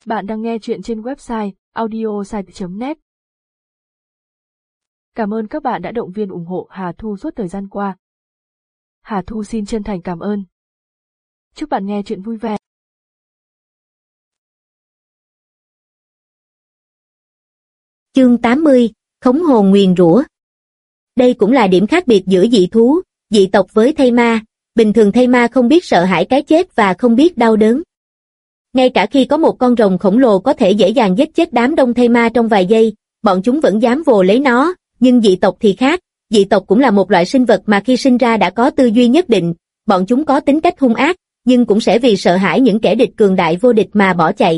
Bạn đang nghe chuyện trên website audiosite.net. Cảm ơn các bạn đã động viên ủng hộ Hà Thu suốt thời gian qua. Hà Thu xin chân thành cảm ơn. Chúc bạn nghe chuyện vui vẻ. Chương 80, Khống hồn nguyền rủa. Đây cũng là điểm khác biệt giữa dị thú, dị tộc với thây ma. Bình thường thây ma không biết sợ hãi cái chết và không biết đau đớn. Ngay cả khi có một con rồng khổng lồ có thể dễ dàng giết chết đám đông thây ma trong vài giây, bọn chúng vẫn dám vồ lấy nó, nhưng dị tộc thì khác. Dị tộc cũng là một loại sinh vật mà khi sinh ra đã có tư duy nhất định, bọn chúng có tính cách hung ác, nhưng cũng sẽ vì sợ hãi những kẻ địch cường đại vô địch mà bỏ chạy.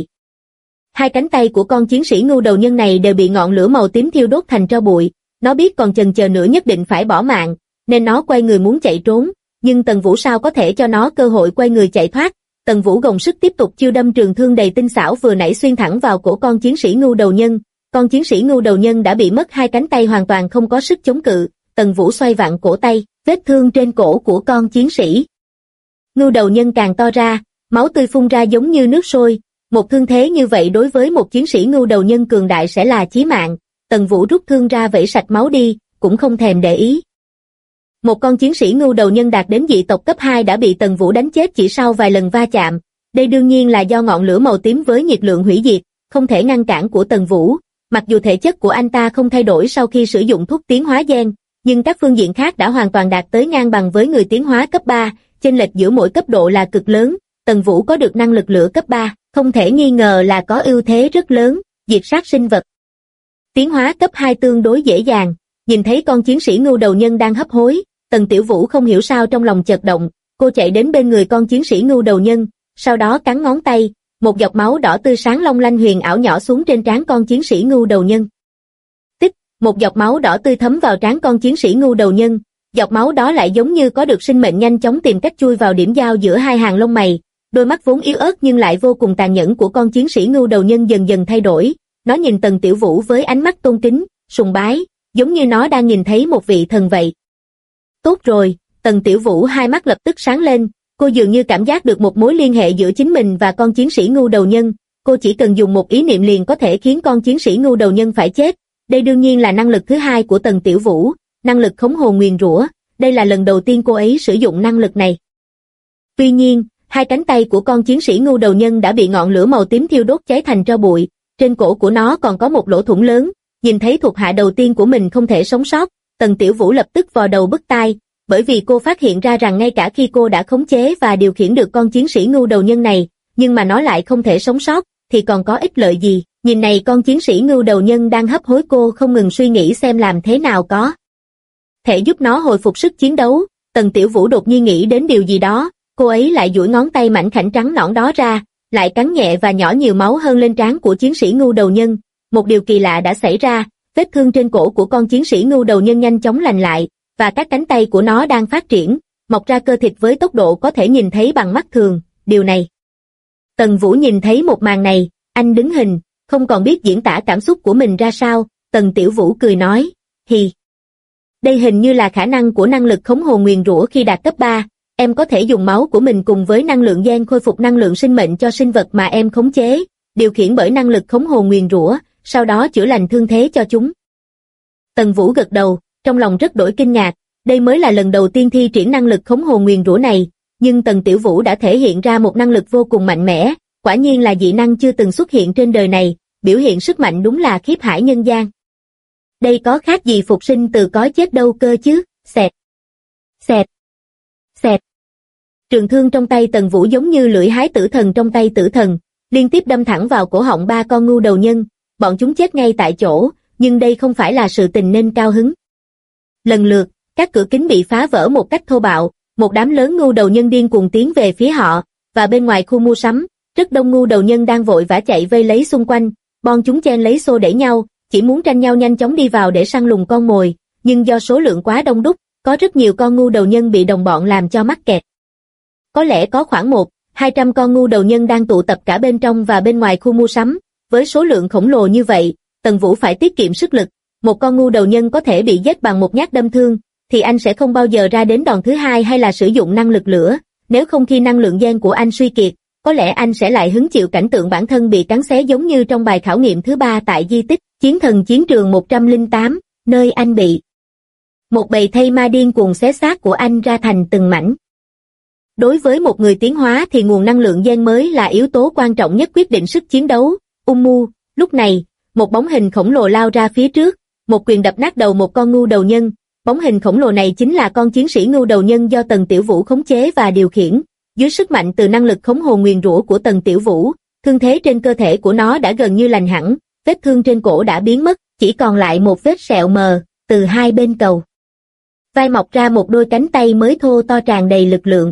Hai cánh tay của con chiến sĩ ngưu đầu nhân này đều bị ngọn lửa màu tím thiêu đốt thành tro bụi, nó biết còn chần chờ nữa nhất định phải bỏ mạng, nên nó quay người muốn chạy trốn, nhưng Tần Vũ sao có thể cho nó cơ hội quay người chạy thoát. Tần Vũ gồng sức tiếp tục chiêu đâm trường thương đầy tinh xảo vừa nãy xuyên thẳng vào cổ con chiến sĩ ngưu đầu nhân. Con chiến sĩ ngưu đầu nhân đã bị mất hai cánh tay hoàn toàn không có sức chống cự. Tần Vũ xoay vặn cổ tay, vết thương trên cổ của con chiến sĩ ngưu đầu nhân càng to ra, máu tươi phun ra giống như nước sôi. Một thương thế như vậy đối với một chiến sĩ ngưu đầu nhân cường đại sẽ là chí mạng. Tần Vũ rút thương ra vẩy sạch máu đi, cũng không thèm để ý. Một con chiến sĩ ngưu đầu nhân đạt đến dị tộc cấp 2 đã bị Tần Vũ đánh chết chỉ sau vài lần va chạm. Đây đương nhiên là do ngọn lửa màu tím với nhiệt lượng hủy diệt, không thể ngăn cản của Tần Vũ. Mặc dù thể chất của anh ta không thay đổi sau khi sử dụng thuốc tiến hóa gen, nhưng các phương diện khác đã hoàn toàn đạt tới ngang bằng với người tiến hóa cấp 3, chênh lệch giữa mỗi cấp độ là cực lớn. Tần Vũ có được năng lực lửa cấp 3, không thể nghi ngờ là có ưu thế rất lớn, diệt sát sinh vật. Tiến hóa cấp 2 tương đối dễ dàng, nhìn thấy con chiến sĩ ngưu đầu nhân đang hấp hối, Tần Tiểu Vũ không hiểu sao trong lòng chợt động, cô chạy đến bên người con chiến sĩ ngưu đầu nhân, sau đó cắn ngón tay, một giọt máu đỏ tươi sáng long lanh huyền ảo nhỏ xuống trên trán con chiến sĩ ngưu đầu nhân. Tích, một giọt máu đỏ tươi thấm vào trán con chiến sĩ ngưu đầu nhân, giọt máu đó lại giống như có được sinh mệnh nhanh chóng tìm cách chui vào điểm giao giữa hai hàng lông mày. Đôi mắt vốn yếu ớt nhưng lại vô cùng tàn nhẫn của con chiến sĩ ngưu đầu nhân dần dần thay đổi, nó nhìn Tần Tiểu Vũ với ánh mắt tôn kính, sùng bái, giống như nó đang nhìn thấy một vị thần vậy. Tốt rồi, Tần Tiểu Vũ hai mắt lập tức sáng lên, cô dường như cảm giác được một mối liên hệ giữa chính mình và con chiến sĩ ngưu đầu nhân, cô chỉ cần dùng một ý niệm liền có thể khiến con chiến sĩ ngưu đầu nhân phải chết. Đây đương nhiên là năng lực thứ hai của Tần Tiểu Vũ, năng lực khống hồn nguyền rủa, đây là lần đầu tiên cô ấy sử dụng năng lực này. Tuy nhiên, hai cánh tay của con chiến sĩ ngưu đầu nhân đã bị ngọn lửa màu tím thiêu đốt cháy thành tro bụi, trên cổ của nó còn có một lỗ thủng lớn, nhìn thấy thuộc hạ đầu tiên của mình không thể sống sót, Tần Tiểu Vũ lập tức vò đầu bứt tai, bởi vì cô phát hiện ra rằng ngay cả khi cô đã khống chế và điều khiển được con chiến sĩ ngưu đầu nhân này, nhưng mà nó lại không thể sống sót, thì còn có ích lợi gì. Nhìn này con chiến sĩ ngưu đầu nhân đang hấp hối, cô không ngừng suy nghĩ xem làm thế nào có thể giúp nó hồi phục sức chiến đấu. Tần Tiểu Vũ đột nhiên nghĩ đến điều gì đó, cô ấy lại duỗi ngón tay mảnh khảnh trắng nõn đó ra, lại cắn nhẹ và nhỏ nhiều máu hơn lên trán của chiến sĩ ngưu đầu nhân. Một điều kỳ lạ đã xảy ra, vết thương trên cổ của con chiến sĩ ngưu đầu nhân nhanh chóng lành lại, và các cánh tay của nó đang phát triển, mọc ra cơ thịt với tốc độ có thể nhìn thấy bằng mắt thường. Điều này, Tần Vũ nhìn thấy một màn này, anh đứng hình, không còn biết diễn tả cảm xúc của mình ra sao. Tần Tiểu Vũ cười nói, hì, đây hình như là khả năng của năng lực khống hồn nguyền rủa khi đạt cấp 3, em có thể dùng máu của mình cùng với năng lượng gen khôi phục năng lượng sinh mệnh cho sinh vật mà em khống chế, điều khiển bởi năng lực khống hồn nguyền rủa, sau đó chữa lành thương thế cho chúng. Tần Vũ gật đầu, trong lòng rất đổi kinh ngạc, đây mới là lần đầu tiên thi triển năng lực khống hồn nguyền rủa này, nhưng Tần Tiểu Vũ đã thể hiện ra một năng lực vô cùng mạnh mẽ, quả nhiên là dị năng chưa từng xuất hiện trên đời này, biểu hiện sức mạnh đúng là khiếp hải nhân gian. Đây có khác gì phục sinh từ cõi chết đâu cơ chứ. Xẹt, xẹt, xẹt. Trường thương trong tay Tần Vũ giống như lưỡi hái tử thần trong tay tử thần, liên tiếp đâm thẳng vào cổ họng ba con ngưu đầu nhân, bọn chúng chết ngay tại chỗ, nhưng đây không phải là sự tình nên cao hứng. Lần lượt, các cửa kính bị phá vỡ một cách thô bạo, một đám lớn ngưu đầu nhân điên cuồng tiến về phía họ, và bên ngoài khu mua sắm, rất đông ngưu đầu nhân đang vội vã chạy vây lấy xung quanh, bọn chúng chen lấy xô đẩy nhau, chỉ muốn tranh nhau nhanh chóng đi vào để săn lùng con mồi, nhưng do số lượng quá đông đúc, có rất nhiều con ngưu đầu nhân bị đồng bọn làm cho mắc kẹt. Có lẽ có khoảng 100-200 con ngưu đầu nhân đang tụ tập cả bên trong và bên ngoài khu mua sắm, với số lượng khổng lồ như vậy, Tần Vũ phải tiết kiệm sức lực, một con ngưu đầu nhân có thể bị giết bằng một nhát đâm thương, thì anh sẽ không bao giờ ra đến đòn thứ hai hay là sử dụng năng lực lửa, nếu không khi năng lượng gen của anh suy kiệt, có lẽ anh sẽ lại hứng chịu cảnh tượng bản thân bị cắn xé giống như trong bài khảo nghiệm thứ 3 tại di tích Chiến thần chiến trường 108, nơi anh bị một bầy thây ma điên cuồng xé xác của anh ra thành từng mảnh. Đối với một người tiến hóa thì nguồn năng lượng gen mới là yếu tố quan trọng nhất quyết định sức chiến đấu. Lúc này, một bóng hình khổng lồ lao ra phía trước, một quyền đập nát đầu một con ngưu đầu nhân. Bóng hình khổng lồ này chính là con chiến sĩ ngưu đầu nhân do Tần Tiểu Vũ khống chế và điều khiển. Dưới sức mạnh từ năng lực khống hồn nguyền rủa của Tần Tiểu Vũ, thương thế trên cơ thể của nó đã gần như lành hẳn, vết thương trên cổ đã biến mất, chỉ còn lại một vết sẹo mờ từ hai bên cầu vai mọc ra một đôi cánh tay mới thô to tràn đầy lực lượng.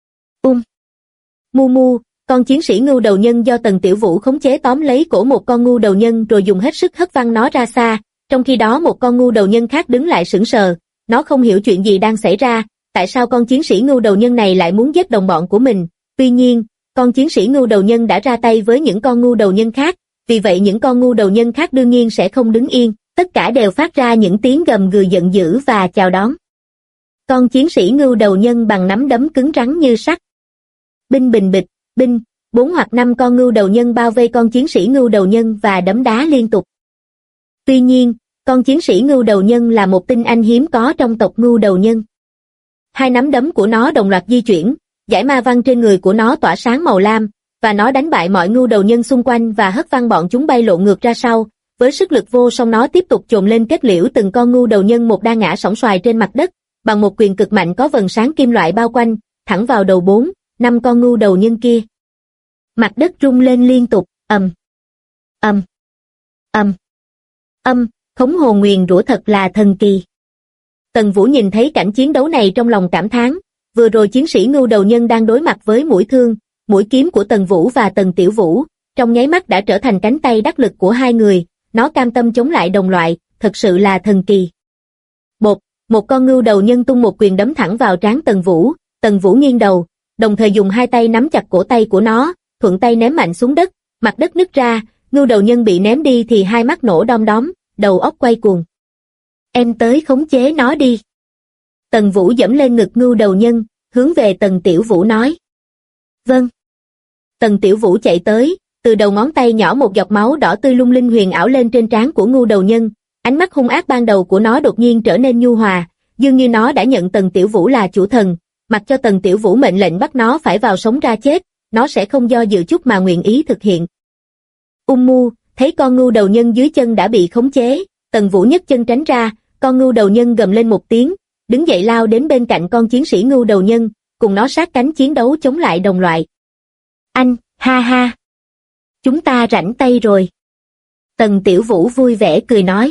Mu, con chiến sĩ ngưu đầu nhân do Tần Tiểu Vũ khống chế tóm lấy cổ một con ngưu đầu nhân rồi dùng hết sức hất văng nó ra xa, trong khi đó một con ngưu đầu nhân khác đứng lại sững sờ, nó không hiểu chuyện gì đang xảy ra, tại sao con chiến sĩ ngưu đầu nhân này lại muốn giết đồng bọn của mình. Tuy nhiên, con chiến sĩ ngưu đầu nhân đã ra tay với những con ngưu đầu nhân khác, vì vậy những con ngưu đầu nhân khác đương nhiên sẽ không đứng yên, tất cả đều phát ra những tiếng gầm gừ giận dữ và chào đón. Con chiến sĩ ngưu đầu nhân bằng nắm đấm cứng rắn như sắt. Binh bình bịch, binh, 4 hoặc 5 con ngưu đầu nhân bao vây con chiến sĩ ngưu đầu nhân và đấm đá liên tục. Tuy nhiên, con chiến sĩ ngưu đầu nhân là một tinh anh hiếm có trong tộc ngưu đầu nhân. Hai nắm đấm của nó đồng loạt di chuyển, dải ma văn trên người của nó tỏa sáng màu lam, và nó đánh bại mọi ngưu đầu nhân xung quanh và hất văng bọn chúng bay lộn ngược ra sau. Với sức lực vô song nó tiếp tục chồm lên kết liễu từng con ngưu đầu nhân một đa ngã sóng xoài trên mặt đất, bằng một quyền cực mạnh có vầng sáng kim loại bao quanh, thẳng vào đầu 4, 5 con ngưu đầu nhân kia. Mặt đất rung lên liên tục, khống hồn nguyền rủa thật là thần kỳ. Tần Vũ nhìn thấy cảnh chiến đấu này trong lòng cảm thán, vừa rồi chiến sĩ ngưu đầu nhân đang đối mặt với mũi thương, mũi kiếm của Tần Vũ và Tần Tiểu Vũ, trong nháy mắt đã trở thành cánh tay đắc lực của hai người, nó cam tâm chống lại đồng loại, thật sự là thần kỳ. Một con ngưu đầu nhân tung một quyền đấm thẳng vào trán Tần Vũ nghiêng đầu, đồng thời dùng hai tay nắm chặt cổ tay của nó, thuận tay ném mạnh xuống đất, mặt đất nứt ra, ngưu đầu nhân bị ném đi thì hai mắt nổ đom đóm, đầu óc quay cuồng. Em tới khống chế nó đi. Tần Vũ giẫm lên ngực ngưu đầu nhân, hướng về Tần Tiểu Vũ nói. Vâng. Tần Tiểu Vũ chạy tới, từ đầu ngón tay nhỏ một giọt máu đỏ tươi lung linh huyền ảo lên trên trán của ngưu đầu nhân, ánh mắt hung ác ban đầu của nó đột nhiên trở nên nhu hòa, dường như nó đã nhận Tần Tiểu Vũ là chủ thần, mặc cho Tần Tiểu Vũ mệnh lệnh bắt nó phải vào sống ra chết, nó sẽ không do dự chút mà nguyện ý thực hiện. Thấy con ngưu đầu nhân dưới chân đã bị khống chế, Tần Vũ nhấc chân tránh ra, con ngưu đầu nhân gầm lên một tiếng, đứng dậy lao đến bên cạnh con chiến sĩ ngưu đầu nhân, cùng nó sát cánh chiến đấu chống lại đồng loại. Anh, ha ha. Chúng ta rảnh tay rồi. Tần Tiểu Vũ vui vẻ cười nói.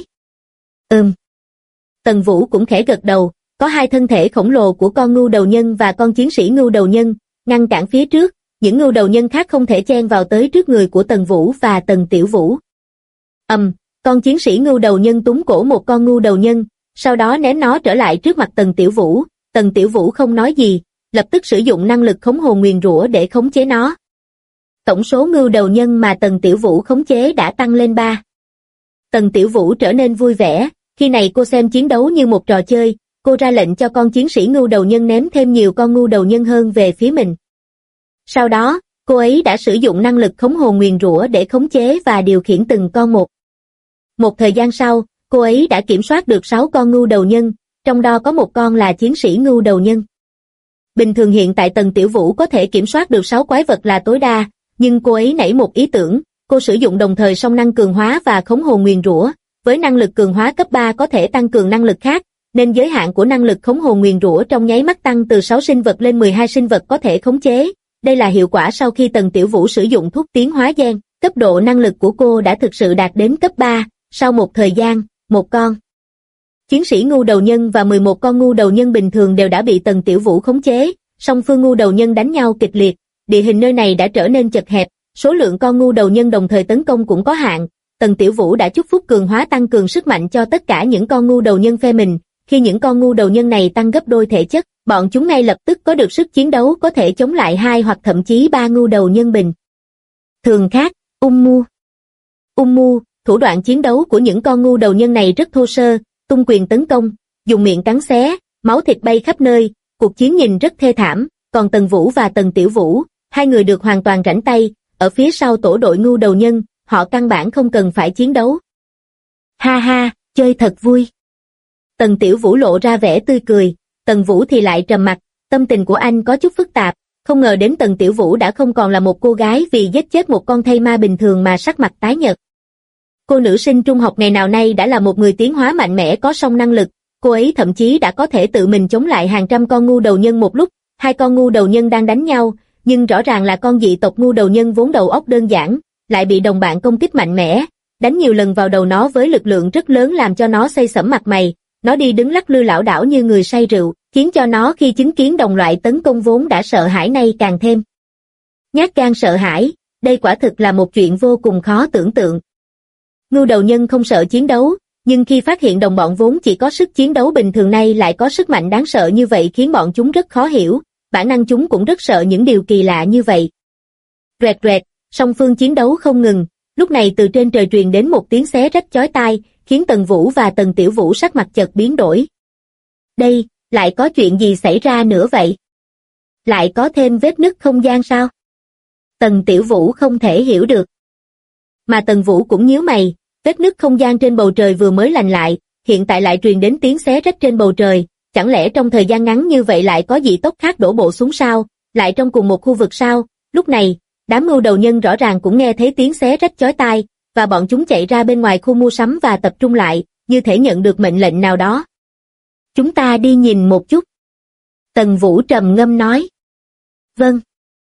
Tần Vũ cũng khẽ gật đầu, có hai thân thể khổng lồ của con ngưu đầu nhân và con chiến sĩ ngưu đầu nhân, ngăn cản phía trước, những ngưu đầu nhân khác không thể chen vào tới trước người của Tần Vũ và Tần Tiểu Vũ. Con chiến sĩ ngưu đầu nhân túm cổ một con ngưu đầu nhân, sau đó ném nó trở lại trước mặt Tần Tiểu Vũ không nói gì, lập tức sử dụng năng lực khống hồn nguyền rủa để khống chế nó. Tổng số ngưu đầu nhân mà Tần Tiểu Vũ khống chế đã tăng lên 3. Tần Tiểu Vũ trở nên vui vẻ, khi này cô xem chiến đấu như một trò chơi, cô ra lệnh cho con chiến sĩ ngưu đầu nhân ném thêm nhiều con ngưu đầu nhân hơn về phía mình. Sau đó, cô ấy đã sử dụng năng lực khống hồn nguyền rủa để khống chế và điều khiển từng con một. Một thời gian sau, cô ấy đã kiểm soát được 6 con ngưu đầu nhân, trong đó có một con là chiến sĩ ngưu đầu nhân. Bình thường hiện tại Tần Tiểu Vũ có thể kiểm soát được 6 quái vật là tối đa, nhưng cô ấy nảy một ý tưởng, cô sử dụng đồng thời song năng cường hóa và khống hồn nguyền rủa, với năng lực cường hóa cấp 3 có thể tăng cường năng lực khác, nên giới hạn của năng lực khống hồn nguyền rủa trong nháy mắt tăng từ 6 sinh vật lên 12 sinh vật có thể khống chế. Đây là hiệu quả sau khi Tần Tiểu Vũ sử dụng thuốc tiến hóa gen, cấp độ năng lực của cô đã thực sự đạt đến cấp 3, sau một thời gian, một con chiến sĩ ngưu đầu nhân và 11 con ngưu đầu nhân bình thường đều đã bị Tần Tiểu Vũ khống chế, song phương ngưu đầu nhân đánh nhau kịch liệt, địa hình nơi này đã trở nên chật hẹp, số lượng con ngưu đầu nhân đồng thời tấn công cũng có hạn. Tần Tiểu Vũ đã chúc phúc cường hóa tăng cường sức mạnh cho tất cả những con ngưu đầu nhân phe mình, khi những con ngưu đầu nhân này tăng gấp đôi thể chất, bọn chúng ngay lập tức có được sức chiến đấu có thể chống lại 2 hoặc thậm chí 3 ngưu đầu nhân bình thường khác. Thủ đoạn chiến đấu của những con ngưu đầu nhân này rất thô sơ, tung quyền tấn công, dùng miệng cắn xé, máu thịt bay khắp nơi, cuộc chiến nhìn rất thê thảm, còn Tần Vũ và Tần Tiểu Vũ, hai người được hoàn toàn rảnh tay, ở phía sau tổ đội Ngưu Đầu Nhân, họ căn bản không cần phải chiến đấu. Ha ha, chơi thật vui. Tần Tiểu Vũ lộ ra vẻ tươi cười, Tần Vũ thì lại trầm mặc, tâm tình của anh có chút phức tạp, không ngờ đến Tần Tiểu Vũ đã không còn là một cô gái vì giết chết một con thây ma bình thường mà sắc mặt tái nhợt. Cô nữ sinh trung học ngày nào nay đã là một người tiến hóa mạnh mẽ có song năng lực, cô ấy thậm chí đã có thể tự mình chống lại hàng trăm con Ngưu Đầu Nhân một lúc, hai con Ngưu Đầu Nhân đang đánh nhau, nhưng rõ ràng là con dị tộc Ngưu Đầu Nhân vốn đầu óc đơn giản, lại bị đồng bạn công kích mạnh mẽ, đánh nhiều lần vào đầu nó với lực lượng rất lớn làm cho nó xây xẩm mặt mày, nó đi đứng lắc lư lảo đảo như người say rượu, khiến cho nó khi chứng kiến đồng loại tấn công vốn đã sợ hãi nay càng thêm nhát gan sợ hãi, đây quả thực là một chuyện vô cùng khó tưởng tượng. Ngưu Đầu Nhân không sợ chiến đấu, nhưng khi phát hiện đồng bọn vốn chỉ có sức chiến đấu bình thường nay lại có sức mạnh đáng sợ như vậy khiến bọn chúng rất khó hiểu, bản năng chúng cũng rất sợ những điều kỳ lạ như vậy. Rẹt rẹt, song phương chiến đấu không ngừng, lúc này từ trên trời truyền đến một tiếng xé rách chói tai, khiến Tần Vũ và Tần Tiểu Vũ sắc mặt chợt biến đổi. Đây, lại có chuyện gì xảy ra nữa vậy? Lại có thêm vết nứt không gian sao? Tần Tiểu Vũ không thể hiểu được. Mà Tần Vũ cũng nhíu mày, vết nứt không gian trên bầu trời vừa mới lành lại, hiện tại lại truyền đến tiếng xé rách trên bầu trời, chẳng lẽ trong thời gian ngắn như vậy lại có dị tộc khác đổ bộ xuống sao, lại trong cùng một khu vực sao? Lúc này, đám Ngưu Đầu Nhân rõ ràng cũng nghe thấy tiếng xé rách chói tai, và bọn chúng chạy ra bên ngoài khu mua sắm và tập trung lại, như thể nhận được mệnh lệnh nào đó. Chúng ta đi nhìn một chút. Tần Vũ trầm ngâm nói. Vâng.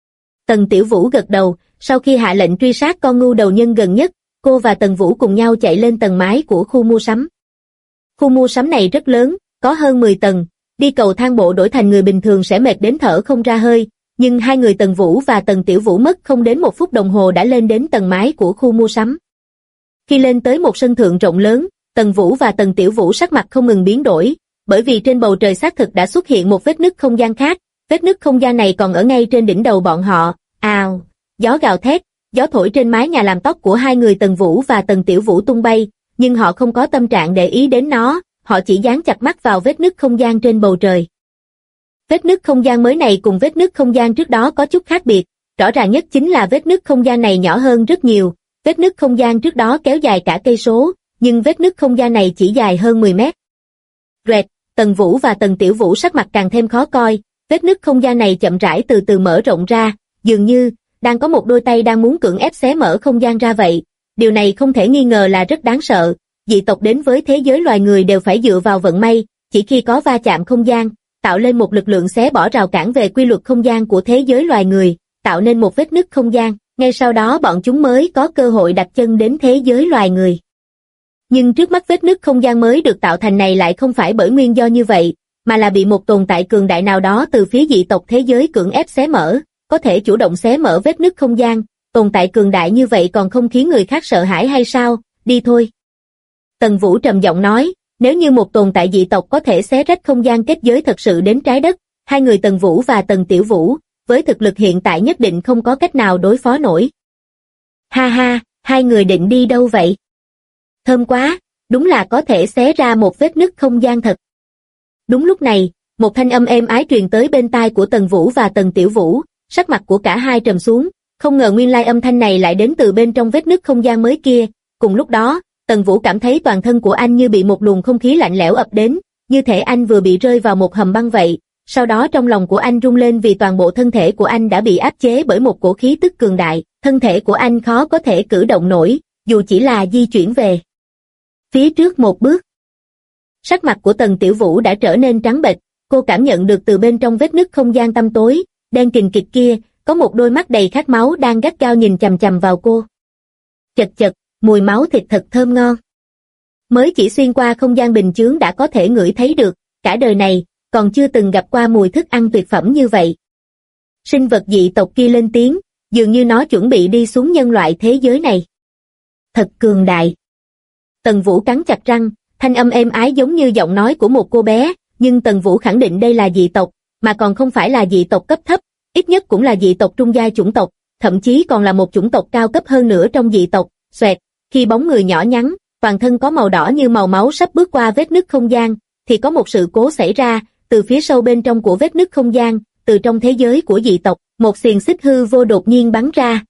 Tần Tiểu Vũ gật đầu, sau khi hạ lệnh truy sát con Ngưu Đầu Nhân gần nhất, cô và Tần Vũ cùng nhau chạy lên tầng mái của khu mua sắm. Khu mua sắm này rất lớn, có hơn 10 tầng, đi cầu thang bộ đổi thành người bình thường sẽ mệt đến thở không ra hơi, nhưng hai người Tần Vũ và Tần Tiểu Vũ mất không đến 1 phút đồng hồ đã lên đến tầng mái của khu mua sắm. Khi lên tới một sân thượng rộng lớn, Tần Vũ và Tần Tiểu Vũ sắc mặt không ngừng biến đổi, bởi vì trên bầu trời xác thực đã xuất hiện một vết nứt không gian khác, vết nứt không gian này còn ở ngay trên đỉnh đầu bọn họ. Ào, gió gào thét, gió thổi trên mái nhà làm tóc của hai người Tần Vũ và Tần Tiểu Vũ tung bay, nhưng họ không có tâm trạng để ý đến nó, họ chỉ dán chặt mắt vào vết nứt không gian trên bầu trời. Vết nứt không gian mới này cùng vết nứt không gian trước đó có chút khác biệt, rõ ràng nhất chính là vết nứt không gian này nhỏ hơn rất nhiều, vết nứt không gian trước đó kéo dài cả cây số, nhưng vết nứt không gian này chỉ dài hơn 10 mét. Rẹt, Tần Vũ và Tần Tiểu Vũ sắc mặt càng thêm khó coi, vết nứt không gian này chậm rãi từ từ mở rộng ra, dường như đang có một đôi tay đang muốn cưỡng ép xé mở không gian ra vậy. Điều này không thể nghi ngờ là rất đáng sợ, dị tộc đến với thế giới loài người đều phải dựa vào vận may, chỉ khi có va chạm không gian, tạo lên một lực lượng xé bỏ rào cản về quy luật không gian của thế giới loài người, tạo nên một vết nứt không gian, ngay sau đó bọn chúng mới có cơ hội đặt chân đến thế giới loài người. Nhưng trước mắt vết nứt không gian mới được tạo thành này lại không phải bởi nguyên do như vậy, mà là bị một tồn tại cường đại nào đó từ phía dị tộc thế giới cưỡng ép xé mở, có thể chủ động xé mở vết nứt không gian, tồn tại cường đại như vậy còn không khiến người khác sợ hãi hay sao, đi thôi. Tần Vũ trầm giọng nói, nếu như một tồn tại dị tộc có thể xé rách không gian kết giới thật sự đến trái đất, hai người Tần Vũ và Tần Tiểu Vũ, với thực lực hiện tại nhất định không có cách nào đối phó nổi. Ha ha, hai người định đi đâu vậy? Thơm quá, đúng là có thể xé ra một vết nứt không gian thật. Đúng lúc này, một thanh âm êm ái truyền tới bên tai của Tần Vũ và Tần Tiểu Vũ, sắc mặt của cả hai trầm xuống, không ngờ nguyên lai âm thanh này lại đến từ bên trong vết nứt không gian mới kia. Cùng lúc đó, Tần Vũ cảm thấy toàn thân của anh như bị một luồng không khí lạnh lẽo ập đến, như thể anh vừa bị rơi vào một hầm băng vậy. Sau đó trong lòng của anh rung lên vì toàn bộ thân thể của anh đã bị áp chế bởi một cổ khí tức cường đại, thân thể của anh khó có thể cử động nổi, dù chỉ là di chuyển về phía trước một bước. Sắc mặt của Tần Tiểu Vũ đã trở nên trắng bệch, cô cảm nhận được từ bên trong vết nứt không gian tăm tối, đen kình kịch kia, có một đôi mắt đầy khát máu đang gắt gao nhìn chằm chằm vào cô. Chật chật, mùi máu thịt thật thơm ngon. Mới chỉ xuyên qua không gian bình chướng đã có thể ngửi thấy được, cả đời này, còn chưa từng gặp qua mùi thức ăn tuyệt phẩm như vậy. Sinh vật dị tộc kia lên tiếng, dường như nó chuẩn bị đi xuống nhân loại thế giới này. Thật cường đại. Tần Vũ cắn chặt răng, thanh âm êm ái giống như giọng nói của một cô bé, nhưng Tần Vũ khẳng định đây là dị tộc, mà còn không phải là dị tộc cấp thấp, ít nhất cũng là dị tộc trung giai chủng tộc, thậm chí còn là một chủng tộc cao cấp hơn nữa trong dị tộc. Xoẹt, khi bóng người nhỏ nhắn, toàn thân có màu đỏ như màu máu sắp bước qua vết nứt không gian, thì có một sự cố xảy ra, từ phía sâu bên trong của vết nứt không gian, từ trong thế giới của dị tộc, một xiềng xích hư vô đột nhiên bắn ra,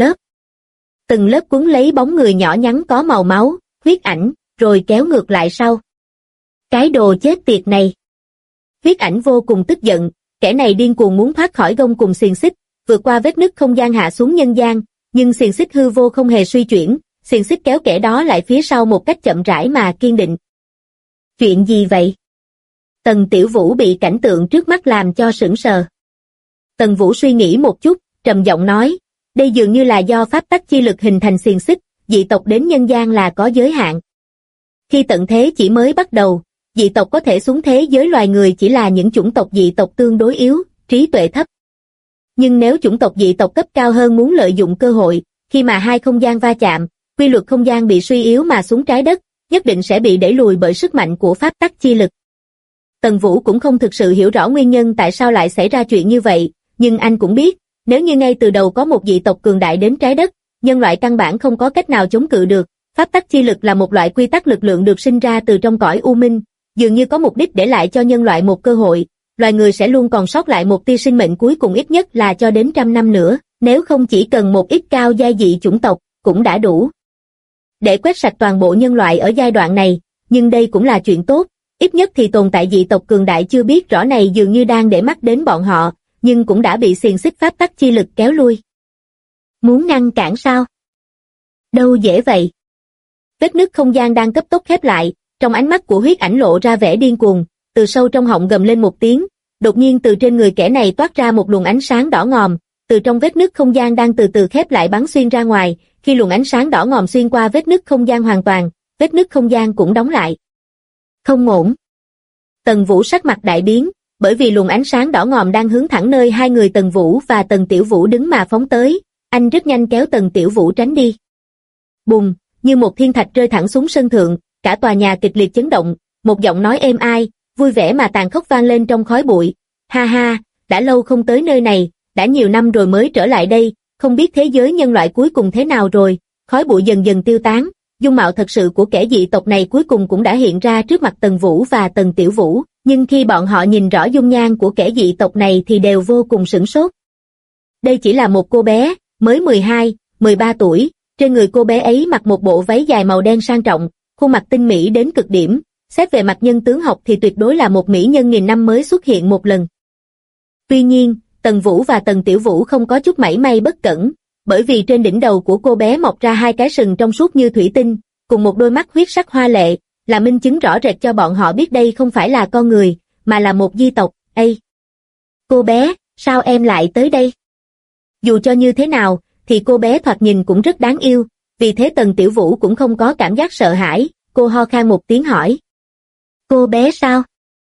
từng lớp cuốn lấy bóng người nhỏ nhắn có màu máu, huyết ảnh, rồi kéo ngược lại sau. Cái đồ chết tiệt này! Huyết ảnh vô cùng tức giận, kẻ này điên cuồng muốn thoát khỏi gông cùng xiềng xích, vượt qua vết nứt không gian hạ xuống nhân gian, nhưng xiềng xích hư vô không hề suy chuyển, xiềng xích kéo kẻ đó lại phía sau một cách chậm rãi mà kiên định. Chuyện gì vậy? Tần Tiểu Vũ bị cảnh tượng trước mắt làm cho sững sờ. Tần Vũ suy nghĩ một chút, trầm giọng nói, đây dường như là do pháp tắc chi lực hình thành xiềng xích, dị tộc đến nhân gian là có giới hạn. Khi tận thế chỉ mới bắt đầu, dị tộc có thể xuống thế giới loài người chỉ là những chủng tộc dị tộc tương đối yếu, trí tuệ thấp. Nhưng nếu chủng tộc dị tộc cấp cao hơn muốn lợi dụng cơ hội, khi mà hai không gian va chạm, quy luật không gian bị suy yếu mà xuống trái đất, nhất định sẽ bị đẩy lùi bởi sức mạnh của pháp tắc chi lực. Tần Vũ cũng không thực sự hiểu rõ nguyên nhân tại sao lại xảy ra chuyện như vậy, nhưng anh cũng biết, nếu như ngay từ đầu có một dị tộc cường đại đến trái đất, nhân loại căn bản không có cách nào chống cự được. Pháp tắc chi lực là một loại quy tắc lực lượng được sinh ra từ trong cõi u minh, dường như có mục đích để lại cho nhân loại một cơ hội, loài người sẽ luôn còn sót lại một tia sinh mệnh cuối cùng ít nhất là cho đến 100 năm nữa, nếu không chỉ cần một ít cao giai dị chủng tộc, cũng đã đủ để quét sạch toàn bộ nhân loại ở giai đoạn này, nhưng đây cũng là chuyện tốt, ít nhất thì tồn tại dị tộc cường đại chưa biết rõ này dường như đang để mắt đến bọn họ, nhưng cũng đã bị xiềng xích pháp tắc chi lực kéo lui. Muốn ngăn cản sao? Đâu dễ vậy. Vết nứt không gian đang cấp tốc khép lại, trong ánh mắt của huyết ảnh lộ ra vẻ điên cuồng, từ sâu trong họng gầm lên một tiếng, đột nhiên từ trên người kẻ này toát ra một luồng ánh sáng đỏ ngòm, từ trong vết nứt không gian đang từ từ khép lại bắn xuyên ra ngoài, khi luồng ánh sáng đỏ ngòm xuyên qua vết nứt không gian hoàn toàn, vết nứt không gian cũng đóng lại. Không ổn. Tần Vũ sắc mặt đại biến, bởi vì luồng ánh sáng đỏ ngòm đang hướng thẳng nơi hai người Tần Vũ và Tần Tiểu Vũ đứng mà phóng tới, anh rất nhanh kéo Tần Tiểu Vũ tránh đi. Bùng, như một thiên thạch rơi thẳng xuống sân thượng, cả tòa nhà kịch liệt chấn động, một giọng nói êm ai, vui vẻ mà tàn khốc vang lên trong khói bụi. Ha ha, đã lâu không tới nơi này, đã nhiều năm rồi mới trở lại đây, không biết thế giới nhân loại cuối cùng thế nào rồi. Khói bụi dần dần tiêu tán, dung mạo thật sự của kẻ dị tộc này cuối cùng cũng đã hiện ra trước mặt Tần Vũ và Tần Tiểu Vũ, nhưng khi bọn họ nhìn rõ dung nhan của kẻ dị tộc này thì đều vô cùng sửng sốt. Đây chỉ là một cô bé, mới 12, 13 tuổi, trên người cô bé ấy mặc một bộ váy dài màu đen sang trọng, khuôn mặt tinh mỹ đến cực điểm, xét về mặt nhân tướng học thì tuyệt đối là một mỹ nhân nghìn năm mới xuất hiện một lần. Tuy nhiên, Tần Vũ và Tần Tiểu Vũ không có chút mảy may bất cẩn, bởi vì trên đỉnh đầu của cô bé mọc ra hai cái sừng trong suốt như thủy tinh, cùng một đôi mắt huyết sắc hoa lệ, là minh chứng rõ rệt cho bọn họ biết đây không phải là con người, mà là một di tộc. Ây! Cô bé, sao em lại tới đây? Dù cho như thế nào, thì cô bé thoạt nhìn cũng rất đáng yêu, vì thế Tần Tiểu Vũ cũng không có cảm giác sợ hãi, cô ho khan một tiếng hỏi. Cô bé sao?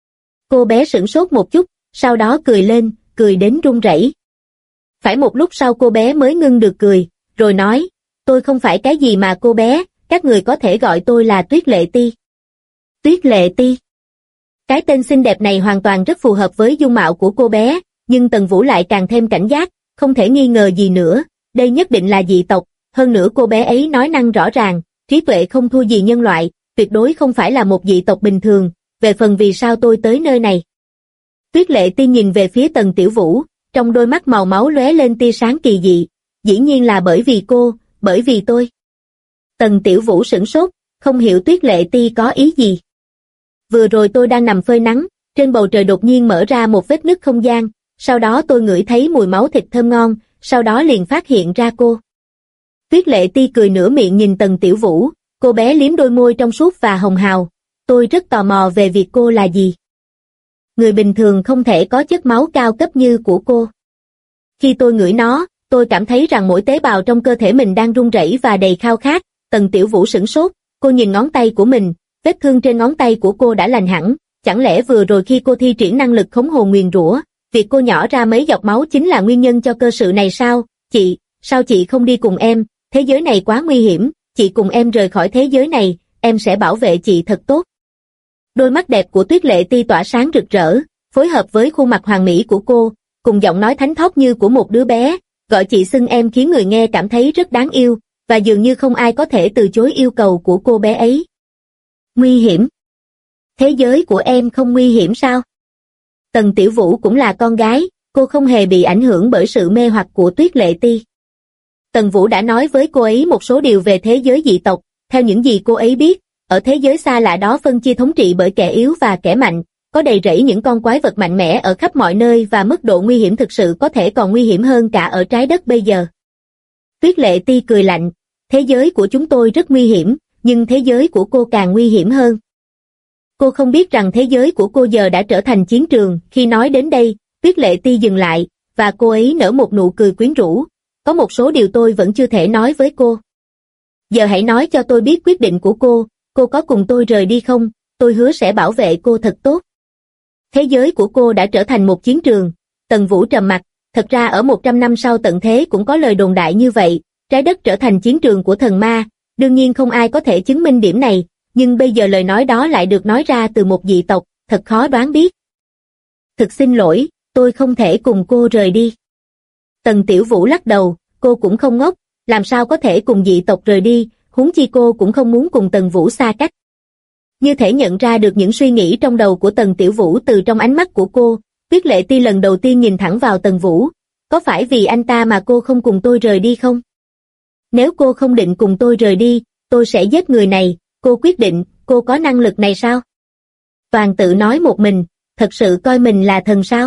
Cô bé sửng sốt một chút, sau đó cười lên, cười đến run rẩy. Phải một lúc sau cô bé mới ngưng được cười, rồi nói, tôi không phải cái gì mà cô bé, các người có thể gọi tôi là Tuyết Lệ Ti. Tuyết Lệ Ti. Cái tên xinh đẹp này hoàn toàn rất phù hợp với dung mạo của cô bé, nhưng Tần Vũ lại càng thêm cảnh giác, không thể nghi ngờ gì nữa, đây nhất định là dị tộc, hơn nữa cô bé ấy nói năng rõ ràng, trí tuệ không thua gì nhân loại, tuyệt đối không phải là một dị tộc bình thường, về phần vì sao tôi tới nơi này. Tuyết Lệ Ti nhìn về phía Tần Tiểu Vũ, trong đôi mắt màu máu lóe lên tia sáng kỳ dị, dĩ nhiên là bởi vì cô, bởi vì tôi. Tần Tiểu Vũ sửng sốt, không hiểu Tuyết Lệ Ti có ý gì. Vừa rồi tôi đang nằm phơi nắng, trên bầu trời đột nhiên mở ra một vết nứt không gian, sau đó tôi ngửi thấy mùi máu thịt thơm ngon, sau đó liền phát hiện ra cô. Tuyết Lệ Ti cười nửa miệng nhìn Tần Tiểu Vũ, cô bé liếm đôi môi trong suốt và hồng hào, tôi rất tò mò về việc cô là gì. Người bình thường không thể có chất máu cao cấp như của cô. Khi tôi ngửi nó, tôi cảm thấy rằng mỗi tế bào trong cơ thể mình đang run rẩy và đầy khao khát. Tần Tiểu Vũ sửng sốt, cô nhìn ngón tay của mình, vết thương trên ngón tay của cô đã lành hẳn, chẳng lẽ vừa rồi khi cô thi triển năng lực khống hồn nguyền rủa, việc cô nhỏ ra mấy giọt máu chính là nguyên nhân cho cơ sự này sao? Chị, sao chị không đi cùng em, thế giới này quá nguy hiểm, chị cùng em rời khỏi thế giới này, em sẽ bảo vệ chị thật tốt. Đôi mắt đẹp của Tuyết Lệ Ti tỏa sáng rực rỡ, phối hợp với khuôn mặt hoàn mỹ của cô, cùng giọng nói thánh thót như của một đứa bé, gọi chị xưng em khiến người nghe cảm thấy rất đáng yêu, và dường như không ai có thể từ chối yêu cầu của cô bé ấy. Nguy hiểm? Thế giới của em không nguy hiểm sao? Tần Tiểu Vũ cũng là con gái, cô không hề bị ảnh hưởng bởi sự mê hoặc của Tuyết Lệ Ti. Tần Vũ đã nói với cô ấy một số điều về thế giới dị tộc, theo những gì cô ấy biết, ở thế giới xa lạ đó phân chia thống trị bởi kẻ yếu và kẻ mạnh, có đầy rẫy những con quái vật mạnh mẽ ở khắp mọi nơi và mức độ nguy hiểm thực sự có thể còn nguy hiểm hơn cả ở trái đất bây giờ. Tuyết Lệ Ti cười lạnh, thế giới của chúng tôi rất nguy hiểm, nhưng thế giới của cô càng nguy hiểm hơn. Cô không biết rằng thế giới của cô giờ đã trở thành chiến trường. Khi nói đến đây, Tuyết Lệ Ti dừng lại, và cô ấy nở một nụ cười quyến rũ. Có một số điều tôi vẫn chưa thể nói với cô. Giờ hãy nói cho tôi biết quyết định của cô có cùng tôi rời đi không? Tôi hứa sẽ bảo vệ cô thật tốt. Thế giới của cô đã trở thành một chiến trường. Tần Vũ trầm mặc, thật ra ở 100 năm sau tận thế cũng có lời đồn đại như vậy, trái đất trở thành chiến trường của thần ma, đương nhiên không ai có thể chứng minh điểm này, nhưng bây giờ lời nói đó lại được nói ra từ một dị tộc, thật khó đoán biết. Thực xin lỗi, tôi không thể cùng cô rời đi. Tần Tiểu Vũ lắc đầu, cô cũng không ngốc, làm sao có thể cùng dị tộc rời đi, huống chi cô cũng không muốn cùng Tần Vũ xa cách. Như thể nhận ra được những suy nghĩ trong đầu của Tần Tiểu Vũ từ trong ánh mắt của cô, Tuyết Lệ Ti lần đầu tiên nhìn thẳng vào Tần Vũ, có phải vì anh ta mà cô không cùng tôi rời đi không? Nếu cô không định cùng tôi rời đi, tôi sẽ giết người này, cô quyết định, cô có năng lực này sao? Toàn tự nói một mình, thật sự coi mình là thần sao?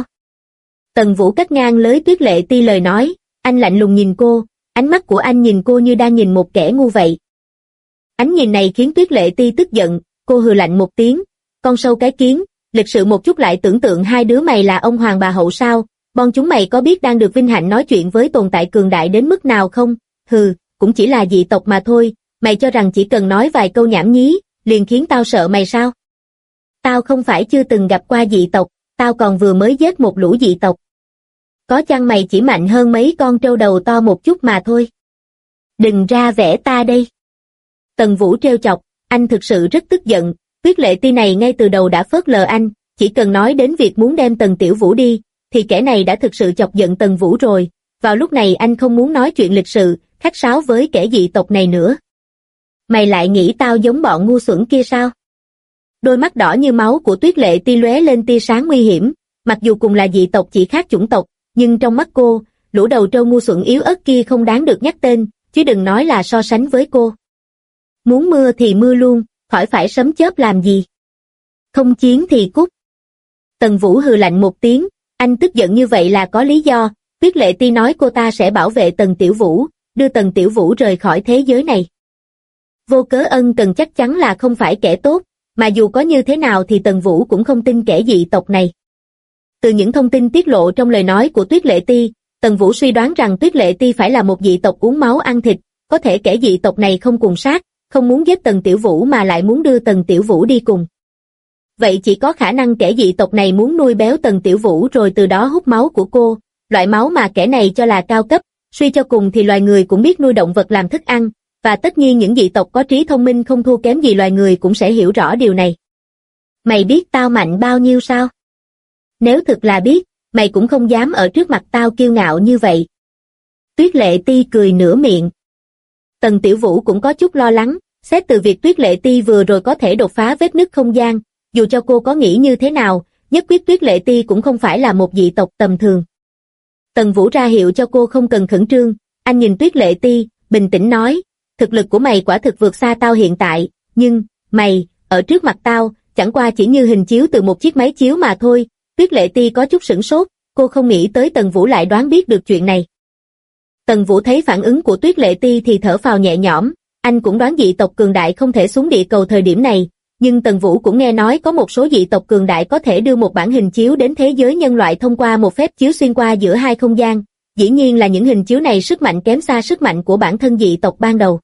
Tần Vũ cắt ngang lưới Tuyết Lệ Ti lời nói, anh lạnh lùng nhìn cô, ánh mắt của anh nhìn cô như đang nhìn một kẻ ngu vậy. Ánh nhìn này khiến Tuyết Lệ Ti tức giận, cô hừ lạnh một tiếng, con sâu cái kiến, lịch sự một chút lại tưởng tượng hai đứa mày là ông hoàng bà hậu sao, bọn chúng mày có biết đang được vinh hạnh nói chuyện với tồn tại cường đại đến mức nào không? Hừ, cũng chỉ là dị tộc mà thôi, mày cho rằng chỉ cần nói vài câu nhảm nhí, liền khiến tao sợ mày sao? Tao không phải chưa từng gặp qua dị tộc, tao còn vừa mới giết một lũ dị tộc. Có chăng mày chỉ mạnh hơn mấy con trâu đầu to một chút mà thôi. Đừng ra vẻ ta đây. Tần Vũ trêu chọc, anh thực sự rất tức giận, Tuyết Lệ Ti này ngay từ đầu đã phớt lờ anh, chỉ cần nói đến việc muốn đem Tần Tiểu Vũ đi, thì kẻ này đã thực sự chọc giận Tần Vũ rồi, vào lúc này anh không muốn nói chuyện lịch sự, khách sáo với kẻ dị tộc này nữa. Mày lại nghĩ tao giống bọn ngu xuẩn kia sao? Đôi mắt đỏ như máu của Tuyết Lệ Ti lóe lên tia sáng nguy hiểm, mặc dù cùng là dị tộc chỉ khác chủng tộc, nhưng trong mắt cô, lũ đầu trâu ngu xuẩn yếu ớt kia không đáng được nhắc tên, chứ đừng nói là so sánh với cô. Muốn mưa thì mưa luôn, khỏi phải sấm chớp làm gì. Không chiến thì cút. Tần Vũ hừ lạnh một tiếng, anh tức giận như vậy là có lý do, Tuyết Lệ Ti nói cô ta sẽ bảo vệ Tần Tiểu Vũ, đưa Tần Tiểu Vũ rời khỏi thế giới này. Vô Cớ Ân Cần chắc chắn là không phải kẻ tốt, mà dù có như thế nào thì Tần Vũ cũng không tin kẻ dị tộc này. Từ những thông tin tiết lộ trong lời nói của Tuyết Lệ Ti, Tần Vũ suy đoán rằng Tuyết Lệ Ti phải là một dị tộc uống máu ăn thịt, có thể kẻ dị tộc này không cùng sát, không muốn giết Tần Tiểu Vũ mà lại muốn đưa Tần Tiểu Vũ đi cùng. Vậy chỉ có khả năng kẻ dị tộc này muốn nuôi béo Tần Tiểu Vũ rồi từ đó hút máu của cô, loại máu mà kẻ này cho là cao cấp, suy cho cùng thì loài người cũng biết nuôi động vật làm thức ăn, và tất nhiên những dị tộc có trí thông minh không thua kém gì loài người cũng sẽ hiểu rõ điều này. Mày biết tao mạnh bao nhiêu sao? Nếu thực là biết, mày cũng không dám ở trước mặt tao kiêu ngạo như vậy. Tuyết Lệ Ti cười nửa miệng. Tần Tiểu Vũ cũng có chút lo lắng, xét từ việc Tuyết Lệ Ti vừa rồi có thể đột phá vết nứt không gian, dù cho cô có nghĩ như thế nào, nhất quyết Tuyết Lệ Ti cũng không phải là một dị tộc tầm thường. Tần Vũ ra hiệu cho cô không cần khẩn trương, anh nhìn Tuyết Lệ Ti, bình tĩnh nói, thực lực của mày quả thực vượt xa tao hiện tại, nhưng, mày, ở trước mặt tao, chẳng qua chỉ như hình chiếu từ một chiếc máy chiếu mà thôi. Tuyết Lệ Ti có chút sửng sốt, cô không nghĩ tới Tần Vũ lại đoán biết được chuyện này. Tần Vũ thấy phản ứng của Tuyết Lệ Ti thì thở phào nhẹ nhõm, anh cũng đoán dị tộc cường đại không thể xuống địa cầu thời điểm này, nhưng Tần Vũ cũng nghe nói có một số dị tộc cường đại có thể đưa một bản hình chiếu đến thế giới nhân loại thông qua một phép chiếu xuyên qua giữa hai không gian, dĩ nhiên là những hình chiếu này sức mạnh kém xa sức mạnh của bản thân dị tộc ban đầu.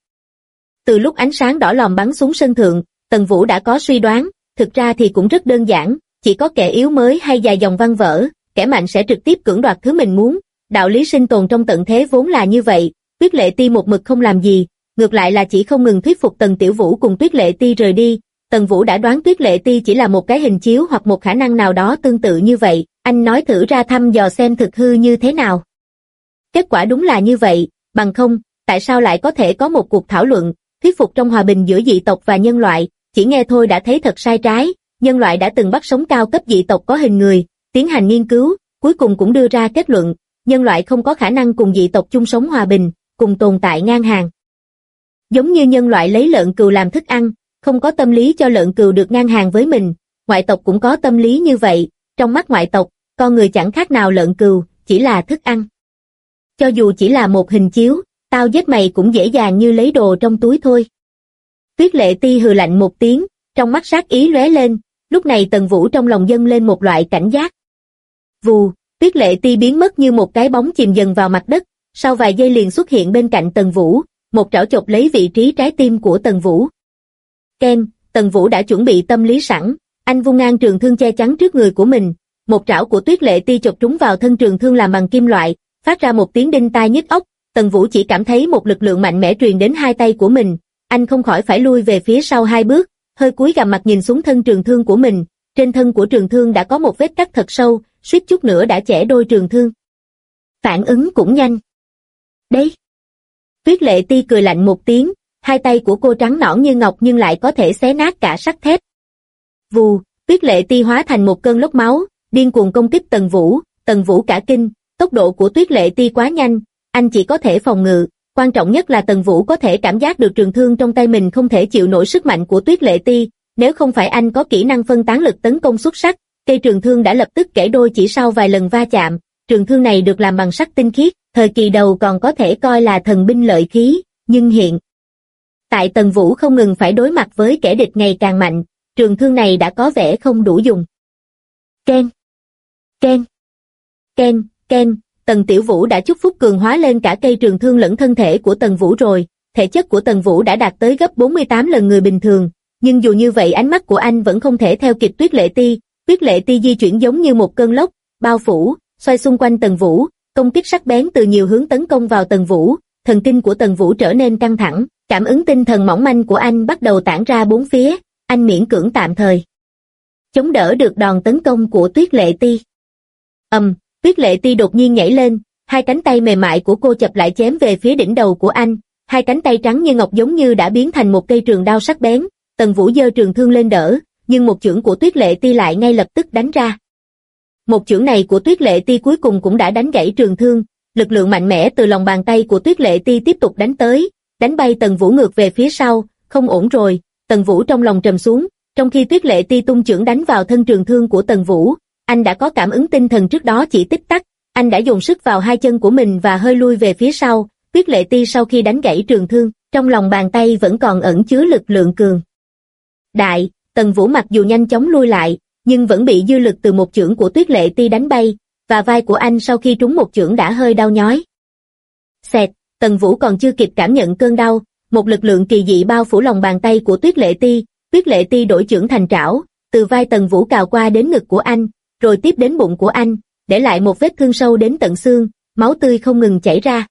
Từ lúc ánh sáng đỏ lòm bắn xuống sân thượng, Tần Vũ đã có suy đoán, thực ra thì cũng rất đơn giản, chỉ có kẻ yếu mới hay dài dòng văn vở, kẻ mạnh sẽ trực tiếp cưỡng đoạt thứ mình muốn, đạo lý sinh tồn trong tận thế vốn là như vậy. Tuyết Lệ Ti một mực không làm gì, ngược lại là chỉ không ngừng thuyết phục Tần Tiểu Vũ cùng Tuyết Lệ Ti rời đi. Tần Vũ đã đoán Tuyết Lệ Ti chỉ là một cái hình chiếu hoặc một khả năng nào đó tương tự như vậy, anh nói thử ra thăm dò xem thực hư như thế nào. Kết quả đúng là như vậy, bằng không, tại sao lại có thể có một cuộc thảo luận, thuyết phục trong hòa bình giữa dị tộc và nhân loại, chỉ nghe thôi đã thấy thật sai trái. Nhân loại đã từng bắt sống cao cấp dị tộc có hình người, tiến hành nghiên cứu, cuối cùng cũng đưa ra kết luận, nhân loại không có khả năng cùng dị tộc chung sống hòa bình, cùng tồn tại ngang hàng. Giống như nhân loại lấy lợn cừu làm thức ăn, không có tâm lý cho lợn cừu được ngang hàng với mình, ngoại tộc cũng có tâm lý như vậy, trong mắt ngoại tộc, con người chẳng khác nào lợn cừu, chỉ là thức ăn. Cho dù chỉ là một hình chiếu, tao giết mày cũng dễ dàng như lấy đồ trong túi thôi. Tuyết Lệ Ti hừ lạnh một tiếng, trong mắt sát ý lóe lên, lúc này Tần Vũ trong lòng dâng lên một loại cảnh giác. Vù, Tuyết Lệ Ti biến mất như một cái bóng chìm dần vào mặt đất, sau vài giây liền xuất hiện bên cạnh Tần Vũ, một trảo chộp lấy vị trí trái tim của Tần Vũ. Ken, Tần Vũ đã chuẩn bị tâm lý sẵn, anh vung ngang trường thương che chắn trước người của mình, một trảo của Tuyết Lệ Ti chộp trúng vào thân trường thương làm bằng kim loại, phát ra một tiếng đinh tai nhức óc. Tần Vũ chỉ cảm thấy một lực lượng mạnh mẽ truyền đến hai tay của mình, anh không khỏi phải lui về phía sau hai bước, hơi cúi gằm mặt nhìn xuống thân trường thương của mình, trên thân của trường thương đã có một vết cắt thật sâu, suýt chút nữa đã chẻ đôi trường thương. Phản ứng cũng nhanh. Đấy. Tuyết Lệ Ti cười lạnh một tiếng, hai tay của cô trắng nõn như ngọc nhưng lại có thể xé nát cả sắt thép. Vù, Tuyết Lệ Ti hóa thành một cơn lốc máu, điên cuồng công kích Tần Vũ cả kinh, tốc độ của Tuyết Lệ Ti quá nhanh, anh chỉ có thể phòng ngự, quan trọng nhất là Tần Vũ có thể cảm giác được trường thương trong tay mình không thể chịu nổi sức mạnh của Tuyết Lệ Ti, nếu không phải anh có kỹ năng phân tán lực tấn công xuất sắc, cây trường thương đã lập tức gãy đôi chỉ sau vài lần va chạm. Trường thương này được làm bằng sắt tinh khiết, thời kỳ đầu còn có thể coi là thần binh lợi khí, nhưng hiện tại Tần Vũ không ngừng phải đối mặt với kẻ địch ngày càng mạnh, trường thương này đã có vẻ không đủ dùng. Ken, Ken, Ken, Ken, Tần Tiểu Vũ đã chúc phúc cường hóa lên cả cây trường thương lẫn thân thể của Tần Vũ rồi, thể chất của Tần Vũ đã đạt tới gấp 48 lần người bình thường, nhưng dù như vậy ánh mắt của anh vẫn không thể theo kịp Tuyết Lệ Ti. Tuyết Lệ Ti di chuyển giống như một cơn lốc, bao phủ, xoay xung quanh Tần Vũ, công kích sắc bén từ nhiều hướng tấn công vào Tần Vũ, thần kinh của Tần Vũ trở nên căng thẳng, cảm ứng tinh thần mỏng manh của anh bắt đầu tản ra bốn phía, anh miễn cưỡng tạm thời chống đỡ được đòn tấn công của Tuyết Lệ Ti. Tuyết Lệ Ti đột nhiên nhảy lên, hai cánh tay mềm mại của cô chập lại chém về phía đỉnh đầu của anh, hai cánh tay trắng như ngọc giống như đã biến thành một cây trường đao sắc bén. Tần Vũ giơ trường thương lên đỡ, nhưng một chưởng của Tuyết Lệ Ti lại ngay lập tức đánh ra. Một chưởng này của Tuyết Lệ Ti cuối cùng cũng đã đánh gãy trường thương, lực lượng mạnh mẽ từ lòng bàn tay của Tuyết Lệ Ti tiếp tục đánh tới, đánh bay Tần Vũ ngược về phía sau, không ổn rồi, Tần Vũ trong lòng trầm xuống, trong khi Tuyết Lệ Ti tung chưởng đánh vào thân trường thương của Tần Vũ, anh đã có cảm ứng tinh thần trước đó chỉ tích tắc, anh đã dồn sức vào hai chân của mình và hơi lui về phía sau. Tuyết Lệ Ti sau khi đánh gãy trường thương, trong lòng bàn tay vẫn còn ẩn chứa lực lượng cường đại. Tần Vũ mặc dù nhanh chóng lui lại, nhưng vẫn bị dư lực từ một chưởng của Tuyết Lệ Ti đánh bay, và vai của anh sau khi trúng một chưởng đã hơi đau nhói. Xẹt, Tần Vũ còn chưa kịp cảm nhận cơn đau, một lực lượng kỳ dị bao phủ lòng bàn tay của Tuyết Lệ Ti đổi chưởng thành trảo, từ vai Tần Vũ cào qua đến ngực của anh, rồi tiếp đến bụng của anh, để lại một vết thương sâu đến tận xương, máu tươi không ngừng chảy ra.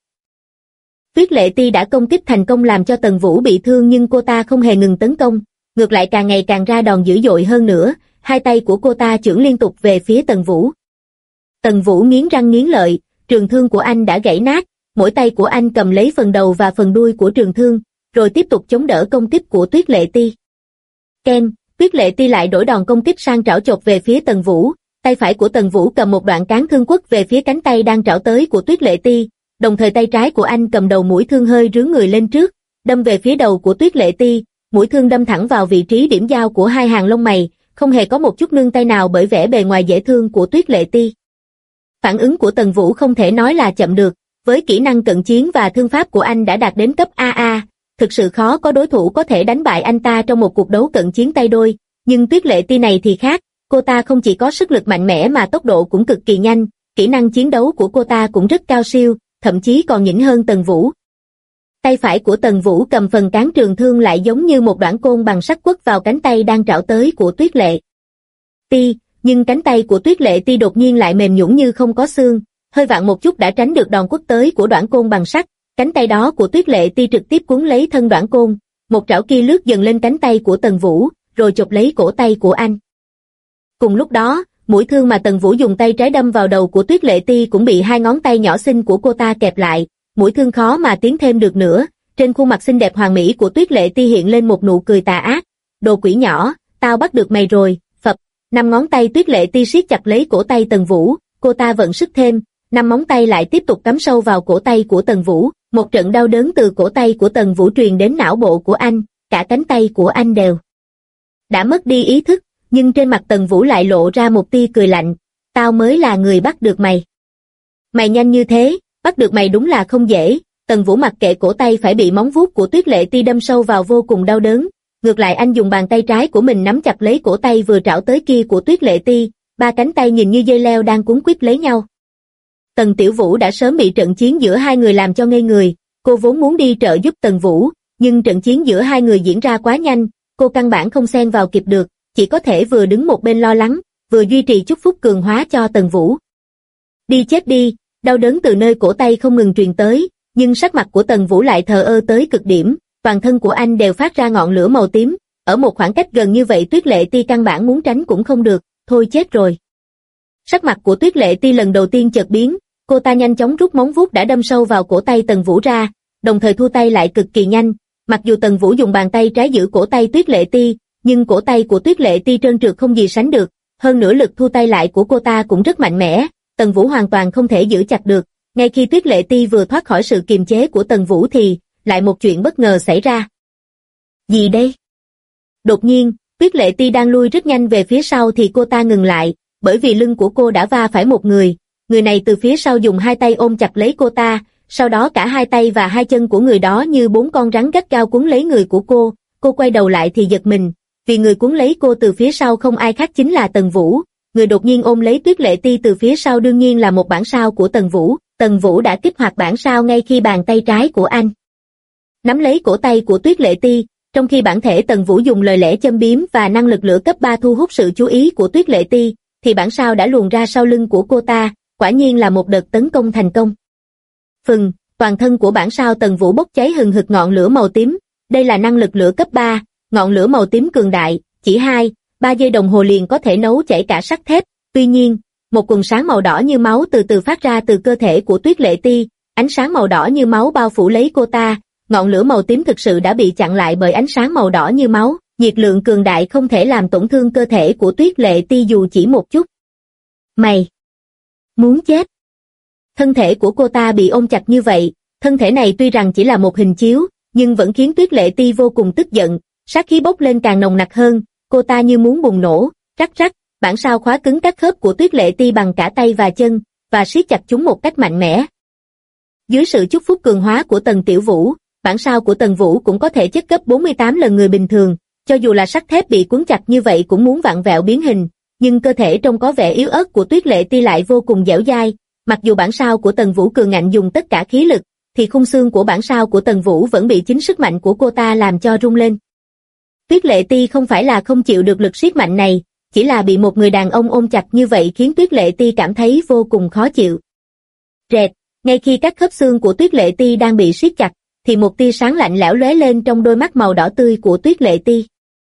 Tuyết Lệ Ti đã công kích thành công làm cho Tần Vũ bị thương nhưng cô ta không hề ngừng tấn công, ngược lại càng ngày càng ra đòn dữ dội hơn nữa, hai tay của cô ta chưởng liên tục về phía Tần Vũ. Tần Vũ nghiến răng nghiến lợi, trường thương của anh đã gãy nát, mỗi tay của anh cầm lấy phần đầu và phần đuôi của trường thương, rồi tiếp tục chống đỡ công kích của Tuyết Lệ Ti. Ken, Tuyết Lệ Ti lại đổi đòn công kích sang trảo chộp về phía Tần Vũ, tay phải của Tần Vũ cầm một đoạn cán thương quất về phía cánh tay đang trảo tới của Tuyết Lệ Ti, đồng thời tay trái của anh cầm đầu mũi thương hơi rướn người lên trước, đâm về phía đầu của Tuyết Lệ Ti, mũi thương đâm thẳng vào vị trí điểm giao của hai hàng lông mày, không hề có một chút nương tay nào bởi vẻ bề ngoài dễ thương của Tuyết Lệ Ti. Phản ứng của Tần Vũ không thể nói là chậm được, với kỹ năng cận chiến và thương pháp của anh đã đạt đến cấp AA, thực sự khó có đối thủ có thể đánh bại anh ta trong một cuộc đấu cận chiến tay đôi, nhưng Tuyết Lệ Ti này thì khác, cô ta không chỉ có sức lực mạnh mẽ mà tốc độ cũng cực kỳ nhanh, kỹ năng chiến đấu của cô ta cũng rất cao siêu, thậm chí còn nhỉnh hơn Tần Vũ. Tay phải của Tần Vũ cầm phần cán trường thương lại giống như một đoạn côn bằng sắt quất vào cánh tay đang trảo tới của Tuyết Lệ Ti, nhưng cánh tay của Tuyết Lệ Ti đột nhiên lại mềm nhũn như không có xương, hơi vặn một chút đã tránh được đòn quất tới của đoạn côn bằng sắt, cánh tay đó của Tuyết Lệ Ti trực tiếp cuốn lấy thân đoạn côn, một trảo kia lướt dần lên cánh tay của Tần Vũ, rồi chộp lấy cổ tay của anh. Cùng lúc đó, mũi thương mà Tần Vũ dùng tay trái đâm vào đầu của Tuyết Lệ Ti cũng bị hai ngón tay nhỏ xinh của cô ta kẹp lại, mũi thương khó mà tiến thêm được nữa, trên khuôn mặt xinh đẹp hoàn mỹ của Tuyết Lệ Ti hiện lên một nụ cười tà ác, đồ quỷ nhỏ, tao bắt được mày rồi, phập, năm ngón tay Tuyết Lệ Ti siết chặt lấy cổ tay Tần Vũ, cô ta vận sức thêm, 5 móng tay lại tiếp tục cắm sâu vào cổ tay của Tần Vũ, một trận đau đớn từ cổ tay của Tần Vũ truyền đến não bộ của anh, cả cánh tay của anh đều đã mất đi ý thức, nhưng trên mặt Tần Vũ lại lộ ra một tia cười lạnh, tao mới là người bắt được mày. Mày nhanh như thế, bắt được mày đúng là không dễ. Tần Vũ mặc kệ cổ tay phải bị móng vuốt của Tuyết Lệ Ti đâm sâu vào vô cùng đau đớn, ngược lại anh dùng bàn tay trái của mình nắm chặt lấy cổ tay vừa trảo tới kia của Tuyết Lệ Ti, 3 cánh tay nhìn như dây leo đang cuốn quýt lấy nhau. Tần Tiểu Vũ đã sớm bị trận chiến giữa hai người làm cho ngây người, cô vốn muốn đi trợ giúp Tần Vũ, nhưng trận chiến giữa hai người diễn ra quá nhanh, cô căn bản không xen vào kịp được, chỉ có thể vừa đứng một bên lo lắng, vừa duy trì chúc phúc cường hóa cho Tần Vũ. Đi chết đi, đau đớn từ nơi cổ tay không ngừng truyền tới, nhưng sắc mặt của Tần Vũ lại thờ ơ tới cực điểm, toàn thân của anh đều phát ra ngọn lửa màu tím, ở một khoảng cách gần như vậy Tuyết Lệ Ti căn bản muốn tránh cũng không được, thôi chết rồi. Sắc mặt của Tuyết Lệ Ti lần đầu tiên chợt biến, cô ta nhanh chóng rút móng vuốt đã đâm sâu vào cổ tay Tần Vũ ra, đồng thời thu tay lại cực kỳ nhanh, mặc dù Tần Vũ dùng bàn tay trái giữ cổ tay Tuyết Lệ Ti, nhưng cổ tay của Tuyết Lệ Ti trơn trượt không gì sánh được, hơn nữa lực thu tay lại của cô ta cũng rất mạnh mẽ, Tần Vũ hoàn toàn không thể giữ chặt được. Ngay khi Tuyết Lệ Ti vừa thoát khỏi sự kiềm chế của Tần Vũ thì lại một chuyện bất ngờ xảy ra. Gì đây? Đột nhiên, Tuyết Lệ Ti đang lui rất nhanh về phía sau thì cô ta ngừng lại, bởi vì lưng của cô đã va phải một người, người này từ phía sau dùng 2 tay ôm chặt lấy cô ta, sau đó cả 2 tay và 2 chân của người đó như 4 con rắn gắt gao cuốn lấy người của cô quay đầu lại thì giật mình, vì người cuốn lấy cô từ phía sau không ai khác chính là Tần Vũ. Người đột nhiên ôm lấy Tuyết Lệ Ti từ phía sau đương nhiên là một bản sao của Tần Vũ. Tần Vũ đã kích hoạt bản sao ngay khi bàn tay trái của anh nắm lấy cổ tay của Tuyết Lệ Ti, trong khi bản thể Tần Vũ dùng lời lẽ châm biếm và năng lực lửa cấp 3 thu hút sự chú ý của Tuyết Lệ Ti, thì bản sao đã luồn ra sau lưng của cô ta, quả nhiên là một đợt tấn công thành công. Phừng, toàn thân của bản sao Tần Vũ bốc cháy hừng hực ngọn lửa màu tím, đây là năng lực lửa cấp 3, ngọn lửa màu tím cường đại, chỉ 2-3 giây đồng hồ liền có thể nấu chảy cả sắt thép, tuy nhiên, một quần sáng màu đỏ như máu từ từ phát ra từ cơ thể của Tuyết Lệ Ti, ánh sáng màu đỏ như máu bao phủ lấy cô ta, ngọn lửa màu tím thực sự đã bị chặn lại bởi ánh sáng màu đỏ như máu, nhiệt lượng cường đại không thể làm tổn thương cơ thể của Tuyết Lệ Ti dù chỉ một chút. Mày muốn chết. Thân thể của cô ta bị ôm chặt như vậy, thân thể này tuy rằng chỉ là một hình chiếu, nhưng vẫn khiến Tuyết Lệ Ti vô cùng tức giận, sát khí bốc lên càng nồng nặc hơn, cô ta như muốn bùng nổ, rắc rắc. Bản sao khóa cứng các khớp của Tuyết Lệ Ti bằng cả tay và chân, và siết chặt chúng một cách mạnh mẽ. Dưới sự chúc phúc cường hóa của Tần Tiểu Vũ, bản sao của Tần Vũ cũng có thể chất gấp 48 lần người bình thường, cho dù là sắt thép bị cuốn chặt như vậy cũng muốn vặn vẹo biến hình, nhưng cơ thể trông có vẻ yếu ớt của Tuyết Lệ Ti lại vô cùng dẻo dai, mặc dù bản sao của Tần Vũ cường ngạnh dùng tất cả khí lực, thì khung xương của bản sao của Tần Vũ vẫn bị chính sức mạnh của cô ta làm cho rung lên. Tuyết Lệ Ti không phải là không chịu được lực siết mạnh này, chỉ là bị một người đàn ông ôm chặt như vậy khiến Tuyết Lệ Ti cảm thấy vô cùng khó chịu. Rẹt, ngay khi các khớp xương của Tuyết Lệ Ti đang bị siết chặt, thì một tia sáng lạnh lẽo lóe lên trong đôi mắt màu đỏ tươi của Tuyết Lệ Ti.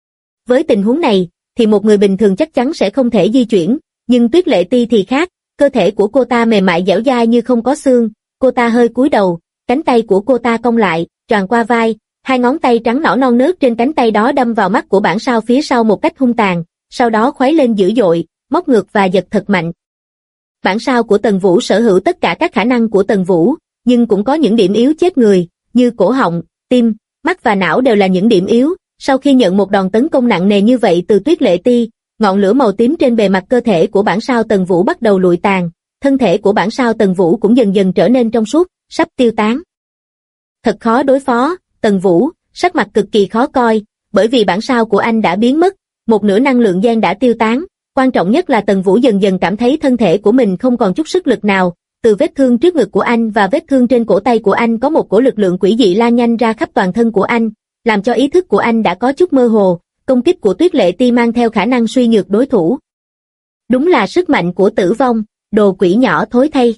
Với tình huống này, thì một người bình thường chắc chắn sẽ không thể di chuyển, nhưng Tuyết Lệ Ti thì khác, cơ thể của cô ta mềm mại dẻo dai như không có xương, cô ta hơi cúi đầu, cánh tay của cô ta cong lại, tròn qua vai, 2 ngón tay trắng nõn non nớt trên cánh tay đó đâm vào mắt của bản sao phía sau một cách hung tàn, sau đó khuấy lên dữ dội, móc ngược và giật thật mạnh. Bản sao của Tần Vũ sở hữu tất cả các khả năng của Tần Vũ, nhưng cũng có những điểm yếu chết người, như cổ họng, tim, mắt và não đều là những điểm yếu. Sau khi nhận một đòn tấn công nặng nề như vậy từ Tuyết Lệ Ti, ngọn lửa màu tím trên bề mặt cơ thể của bản sao Tần Vũ bắt đầu lụi tàn, thân thể của bản sao Tần Vũ cũng dần dần trở nên trong suốt, sắp tiêu tán. Thật khó đối phó, Tần Vũ, sắc mặt cực kỳ khó coi, bởi vì bản sao của anh đã biến mất, một nửa năng lượng gen đã tiêu tán, quan trọng nhất là Tần Vũ dần dần cảm thấy thân thể của mình không còn chút sức lực nào, từ vết thương trước ngực của anh và vết thương trên cổ tay của anh có một cổ lực lượng quỷ dị lan nhanh ra khắp toàn thân của anh, làm cho ý thức của anh đã có chút mơ hồ, công kích của Tuyết Lệ Ti mang theo khả năng suy nhược đối thủ. Đúng là sức mạnh của tử vong, đồ quỷ nhỏ thối thay.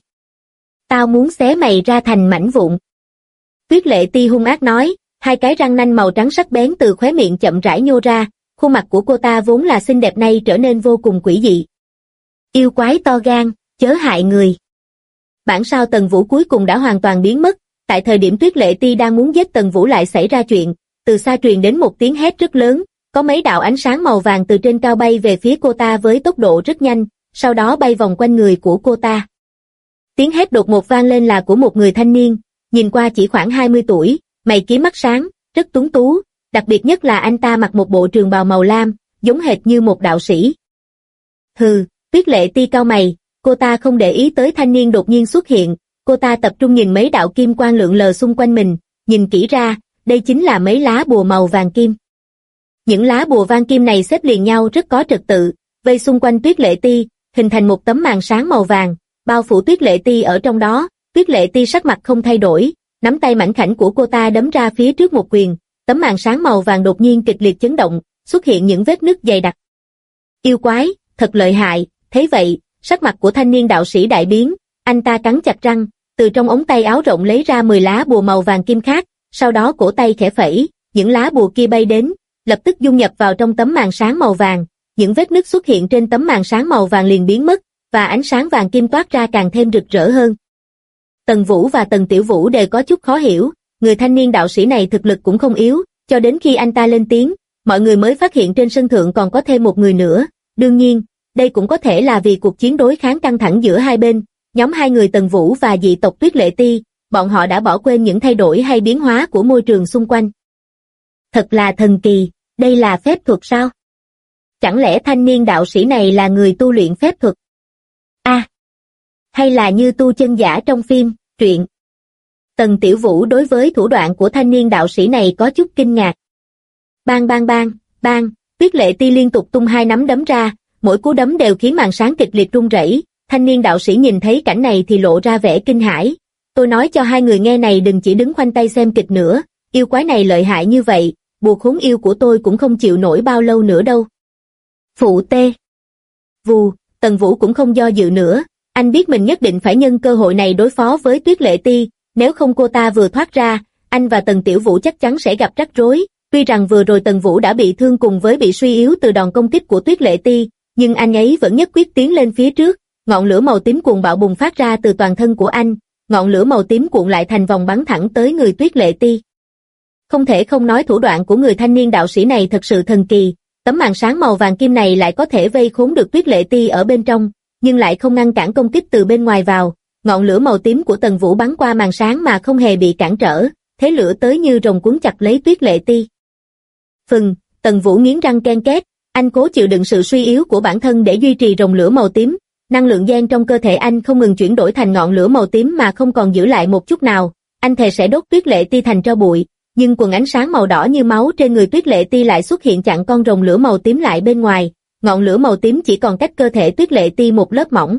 Tao muốn xé mày ra thành mảnh vụn. Tuyết Lệ Ti hung ác nói, 2 cái răng nanh màu trắng sắc bén từ khóe miệng chậm rãi nhô ra, khuôn mặt của cô ta vốn là xinh đẹp nay trở nên vô cùng quỷ dị. Yêu quái to gan, chớ hại người. Bản sao Tần Vũ cuối cùng đã hoàn toàn biến mất, tại thời điểm Tuyết Lệ Ti đang muốn giết Tần Vũ lại xảy ra chuyện, từ xa truyền đến một tiếng hét rất lớn, có mấy đạo ánh sáng màu vàng từ trên cao bay về phía cô ta với tốc độ rất nhanh, sau đó bay vòng quanh người của cô ta. Tiếng hét đột ngột vang lên là của một người thanh niên, nhìn qua chỉ khoảng 20 tuổi, mày kiếm mắt sáng, rất tuấn tú, đặc biệt nhất là anh ta mặc một bộ trường bào màu lam, giống hệt như một đạo sĩ. Hừ, Tuyết Lệ Ti cau mày, cô ta không để ý tới thanh niên đột nhiên xuất hiện, cô ta tập trung nhìn mấy đạo kim quang lượn lờ xung quanh mình, nhìn kỹ ra, đây chính là mấy lá bùa màu vàng kim. Những lá bùa vàng kim này xếp liền nhau rất có trật tự, vây xung quanh Tuyết Lệ Ti, hình thành một tấm màn sáng màu vàng, bao phủ Tuyết Lệ Ti ở trong đó. Tuyết Lệ Ti sắc mặt không thay đổi, nắm tay mảnh khảnh của cô ta đấm ra phía trước một quyền, tấm màn sáng màu vàng đột nhiên kịch liệt chấn động, xuất hiện những vết nứt dày đặc. Yêu quái, thật lợi hại, thế vậy, sắc mặt của thanh niên đạo sĩ đại biến, anh ta cắn chặt răng, từ trong ống tay áo rộng lấy ra 10 lá bùa màu vàng kim khác, sau đó cổ tay khẽ phẩy, những lá bùa kia bay đến, lập tức dung nhập vào trong tấm màn sáng màu vàng, những vết nứt xuất hiện trên tấm màn sáng màu vàng liền biến mất, và ánh sáng vàng kim toát ra càng thêm rực rỡ hơn. Tần Vũ và Tần Tiểu Vũ đều có chút khó hiểu, người thanh niên đạo sĩ này thực lực cũng không yếu, cho đến khi anh ta lên tiếng, mọi người mới phát hiện trên sân thượng còn có thêm một người nữa, đương nhiên, đây cũng có thể là vì cuộc chiến đối kháng căng thẳng giữa hai bên, nhóm hai người Tần Vũ và dị tộc Tuyết Lệ Ti, bọn họ đã bỏ quên những thay đổi hay biến hóa của môi trường xung quanh. Thật là thần kỳ, đây là phép thuật sao? Chẳng lẽ thanh niên đạo sĩ này là người tu luyện phép thuật? Hay là như tu chân giả trong phim, truyện? Tần Tiểu Vũ đối với thủ đoạn của thanh niên đạo sĩ này có chút kinh ngạc. Bang bang bang, bang, Tuyết Lệ Ti liên tục tung hai nắm đấm ra, mỗi cú đấm đều khiến màn sáng kịch liệt rung rẩy. Thanh niên đạo sĩ nhìn thấy cảnh này thì lộ ra vẻ kinh hãi. Tôi nói cho hai người nghe này đừng chỉ đứng khoanh tay xem kịch nữa, yêu quái này lợi hại như vậy, bùa khốn yêu của tôi cũng không chịu nổi bao lâu nữa đâu. Phụ tê. Vù, Tần Vũ cũng không do dự nữa, anh biết mình nhất định phải nhân cơ hội này đối phó với Tuyết Lệ Ti, nếu không cô ta vừa thoát ra, anh và Tần Tiểu Vũ chắc chắn sẽ gặp rắc rối. Tuy rằng vừa rồi Tần Vũ đã bị thương cùng với bị suy yếu từ đòn công kích của Tuyết Lệ Ti, nhưng anh ấy vẫn nhất quyết tiến lên phía trước, ngọn lửa màu tím cuồng bạo bùng phát ra từ toàn thân của anh, ngọn lửa màu tím cuộn lại thành vòng bắn thẳng tới người Tuyết Lệ Ti. Không thể không nói thủ đoạn của người thanh niên đạo sĩ này thật sự thần kỳ, tấm màn sáng màu vàng kim này lại có thể vây khốn được Tuyết Lệ Ti ở bên trong, nhưng lại không ngăn cản công kích từ bên ngoài vào, ngọn lửa màu tím của Tần Vũ bắn qua màn sáng mà không hề bị cản trở, thế lửa tới như rồng cuốn chặt lấy Tuyết Lệ Ti. Phừng, Tần Vũ nghiến răng ken két, anh cố chịu đựng sự suy yếu của bản thân để duy trì rồng lửa màu tím, năng lượng gen trong cơ thể anh không ngừng chuyển đổi thành ngọn lửa màu tím mà không còn giữ lại một chút nào, anh thề sẽ đốt Tuyết Lệ Ti thành tro bụi, nhưng quần ánh sáng màu đỏ như máu trên người Tuyết Lệ Ti lại xuất hiện chặn con rồng lửa màu tím lại bên ngoài, ngọn lửa màu tím chỉ còn cách cơ thể Tuyết Lệ Ti một lớp mỏng.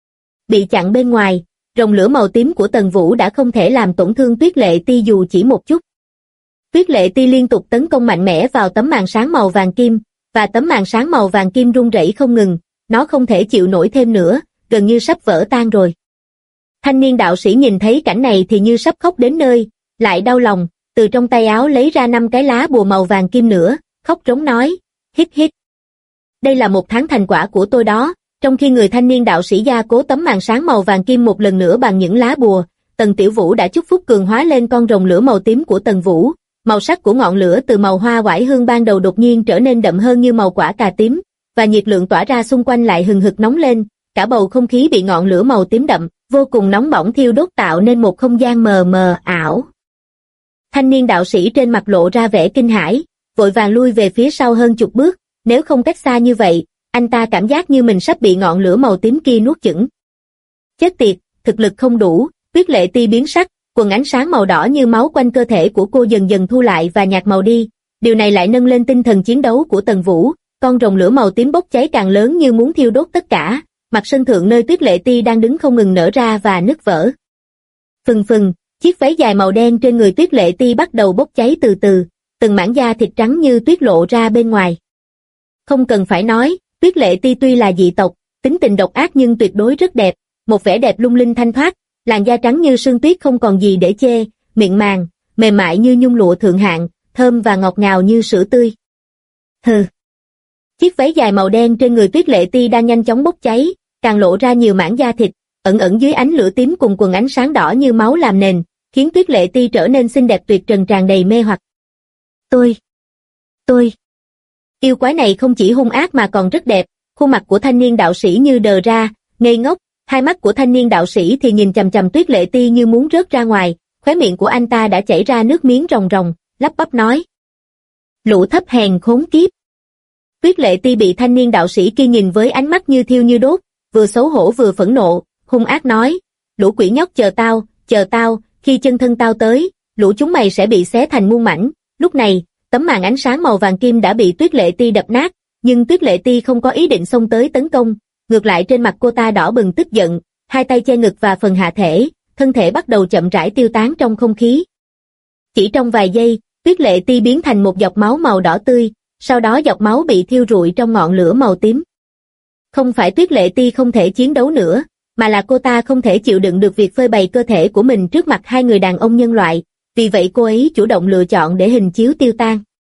Bị chặn bên ngoài, rồng lửa màu tím của Tần Vũ đã không thể làm tổn thương Tuyết Lệ Ti dù chỉ một chút. Tuyết Lệ Ti liên tục tấn công mạnh mẽ vào tấm màn sáng màu vàng kim, và tấm màn sáng màu vàng kim rung rẩy không ngừng, nó không thể chịu nổi thêm nữa, gần như sắp vỡ tan rồi. Thanh niên đạo sĩ nhìn thấy cảnh này thì như sắp khóc đến nơi, lại đau lòng, từ trong tay áo lấy ra 5 cái lá bùa màu vàng kim nữa, khóc rống nói, hít hít. Đây là một tháng thành quả của tôi đó. Trong khi người thanh niên đạo sĩ gia cố tấm màn sáng màu vàng kim một lần nữa bằng những lá bùa, Tần Tiểu Vũ đã chúc phúc cường hóa lên con rồng lửa màu tím của Tần Vũ. Màu sắc của ngọn lửa từ màu hoa oải hương ban đầu đột nhiên trở nên đậm hơn như màu quả cà tím, và nhiệt lượng tỏa ra xung quanh lại hừng hực nóng lên, cả bầu không khí bị ngọn lửa màu tím đậm, vô cùng nóng bỏng thiêu đốt tạo nên một không gian mờ mờ ảo. Thanh niên đạo sĩ trên mặt lộ ra vẻ kinh hãi, vội vàng lui về phía sau hơn chục bước, nếu không cách xa như vậy, anh ta cảm giác như mình sắp bị ngọn lửa màu tím kia nuốt chửng. Chết tiệt, thực lực không đủ, Tuyết Lệ Ti biến sắc, quần ánh sáng màu đỏ như máu quanh cơ thể của cô dần dần thu lại và nhạt màu đi, điều này lại nâng lên tinh thần chiến đấu của Tần Vũ, con rồng lửa màu tím bốc cháy càng lớn như muốn thiêu đốt tất cả, mặt sân thượng nơi Tuyết Lệ Ti đang đứng không ngừng nở ra và nứt vỡ. Phừng phừng, chiếc váy dài màu đen trên người Tuyết Lệ Ti bắt đầu bốc cháy từ từ, từng mảng da thịt trắng như tuyết lộ ra bên ngoài. Không cần phải nói, Tuyết Lệ Ti tuy là dị tộc, tính tình độc ác nhưng tuyệt đối rất đẹp, một vẻ đẹp lung linh thanh thoát, làn da trắng như sương tuyết không còn gì để chê, miệng màng, mềm mại như nhung lụa thượng hạng, thơm và ngọt ngào như sữa tươi. Hừ. Chiếc váy dài màu đen trên người Tuyết Lệ Ti đang nhanh chóng bốc cháy, càng lộ ra nhiều mảng da thịt, ẩn ẩn dưới ánh lửa tím cùng quần ánh sáng đỏ như máu làm nền, khiến Tuyết Lệ Ti trở nên xinh đẹp tuyệt trần tràn đầy mê hoặc. Tôi. Yêu quái này không chỉ hung ác mà còn rất đẹp, Khuôn mặt của thanh niên đạo sĩ như đờ ra, ngây ngốc, hai mắt của thanh niên đạo sĩ thì nhìn chằm chằm Tuyết Lệ Ti như muốn rớt ra ngoài, khóe miệng của anh ta đã chảy ra nước miếng ròng ròng, lắp bắp nói. Lũ thấp hèn khốn kiếp. Tuyết Lệ Ti bị thanh niên đạo sĩ kia nhìn với ánh mắt như thiêu như đốt, vừa xấu hổ vừa phẫn nộ, hung ác nói, lũ quỷ nhóc chờ tao, khi chân thân tao tới, lũ chúng mày sẽ bị xé thành muôn mảnh. Lúc này, tấm màn ánh sáng màu vàng kim đã bị Tuyết Lệ Ti đập nát, nhưng Tuyết Lệ Ti không có ý định xông tới tấn công, ngược lại trên mặt cô ta đỏ bừng tức giận, hai tay che ngực và phần hạ thể, thân thể bắt đầu chậm rãi tiêu tán trong không khí. Chỉ trong vài giây, Tuyết Lệ Ti biến thành một giọt máu màu đỏ tươi, sau đó giọt máu bị thiêu rụi trong ngọn lửa màu tím. Không phải Tuyết Lệ Ti không thể chiến đấu nữa, mà là cô ta không thể chịu đựng được việc phơi bày cơ thể của mình trước mặt hai người đàn ông nhân loại, vì vậy cô ấy chủ động lựa chọn để hình chiếu tiêu tan.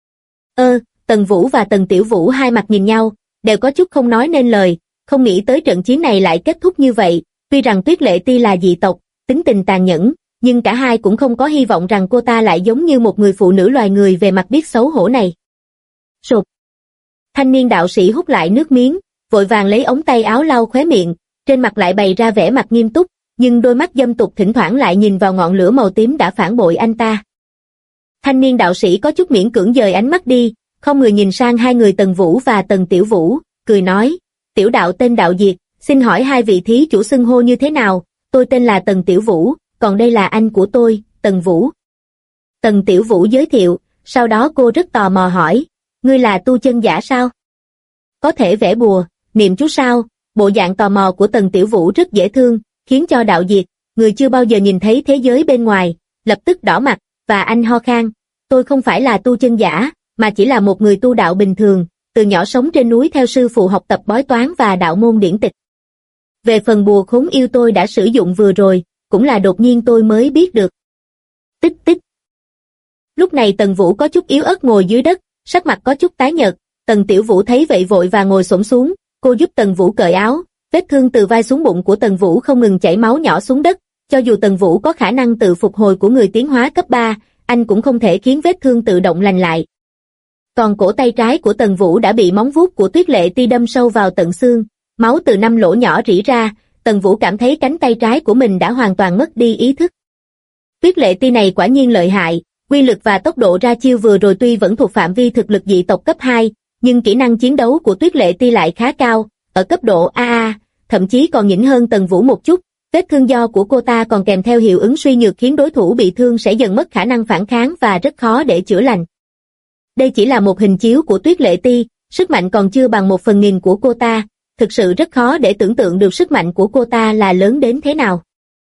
Tần Vũ và Tần Tiểu Vũ hai mặt nhìn nhau, đều có chút không nói nên lời, không nghĩ tới trận chiến này lại kết thúc như vậy, tuy rằng Tuyết Lệ Ti là dị tộc, tính tình tàn nhẫn, nhưng cả hai cũng không có hy vọng rằng cô ta lại giống như một người phụ nữ loài người về mặt biết xấu hổ này. Sụp. Thanh niên đạo sĩ hút lại nước miếng, vội vàng lấy ống tay áo lau khóe miệng, trên mặt lại bày ra vẻ mặt nghiêm túc, nhưng đôi mắt dâm tục thỉnh thoảng lại nhìn vào ngọn lửa màu tím đã phản bội anh ta. Thanh niên đạo sĩ có chút miễn cưỡng dời ánh mắt đi, không người nhìn sang hai người Tần Vũ và Tần Tiểu Vũ, cười nói, tiểu đạo tên Đạo Diệt, xin hỏi hai vị thí chủ xưng hô như thế nào, tôi tên là Tần Tiểu Vũ, còn đây là anh của tôi, Tần Vũ. Tần Tiểu Vũ giới thiệu, sau đó cô rất tò mò hỏi, ngươi là tu chân giả sao? Có thể vẽ bùa, niệm chú sao? Bộ dạng tò mò của Tần Tiểu Vũ rất dễ thương, khiến cho Đạo Diệt, người chưa bao giờ nhìn thấy thế giới bên ngoài, lập tức đỏ mặt, và anh ho khan, tôi không phải là tu chân giả, mà chỉ là một người tu đạo bình thường, từ nhỏ sống trên núi theo sư phụ học tập bói toán và đạo môn điển tịch. Về phần bùa khốn yêu tôi đã sử dụng vừa rồi, cũng là đột nhiên tôi mới biết được. Tích tích. Lúc này Tần Vũ có chút yếu ớt ngồi dưới đất, sắc mặt có chút tái nhợt, Tần Tiểu Vũ thấy vậy vội và ngồi xổm xuống, cô giúp Tần Vũ cởi áo, vết thương từ vai xuống bụng của Tần Vũ không ngừng chảy máu nhỏ xuống đất, cho dù Tần Vũ có khả năng tự phục hồi của người tiến hóa cấp 3, anh cũng không thể khiến vết thương tự động lành lại. Còn cổ tay trái của Tần Vũ đã bị móng vuốt của Tuyết Lệ Ti đâm sâu vào tận xương, máu từ 5 lỗ nhỏ rỉ ra, Tần Vũ cảm thấy cánh tay trái của mình đã hoàn toàn mất đi ý thức. Tuyết Lệ Ti này quả nhiên lợi hại, quy lực và tốc độ ra chiêu vừa rồi tuy vẫn thuộc phạm vi thực lực dị tộc cấp 2, nhưng kỹ năng chiến đấu của Tuyết Lệ Ti lại khá cao, ở cấp độ AA, thậm chí còn nhỉnh hơn Tần Vũ một chút, vết thương do của cô ta còn kèm theo hiệu ứng suy nhược khiến đối thủ bị thương sẽ dần mất khả năng phản kháng và rất khó để chữa lành. Đây chỉ là một hình chiếu của Tuyết Lệ Ti, sức mạnh còn chưa bằng 1/1000 của cô ta, thực sự rất khó để tưởng tượng được sức mạnh của cô ta là lớn đến thế nào.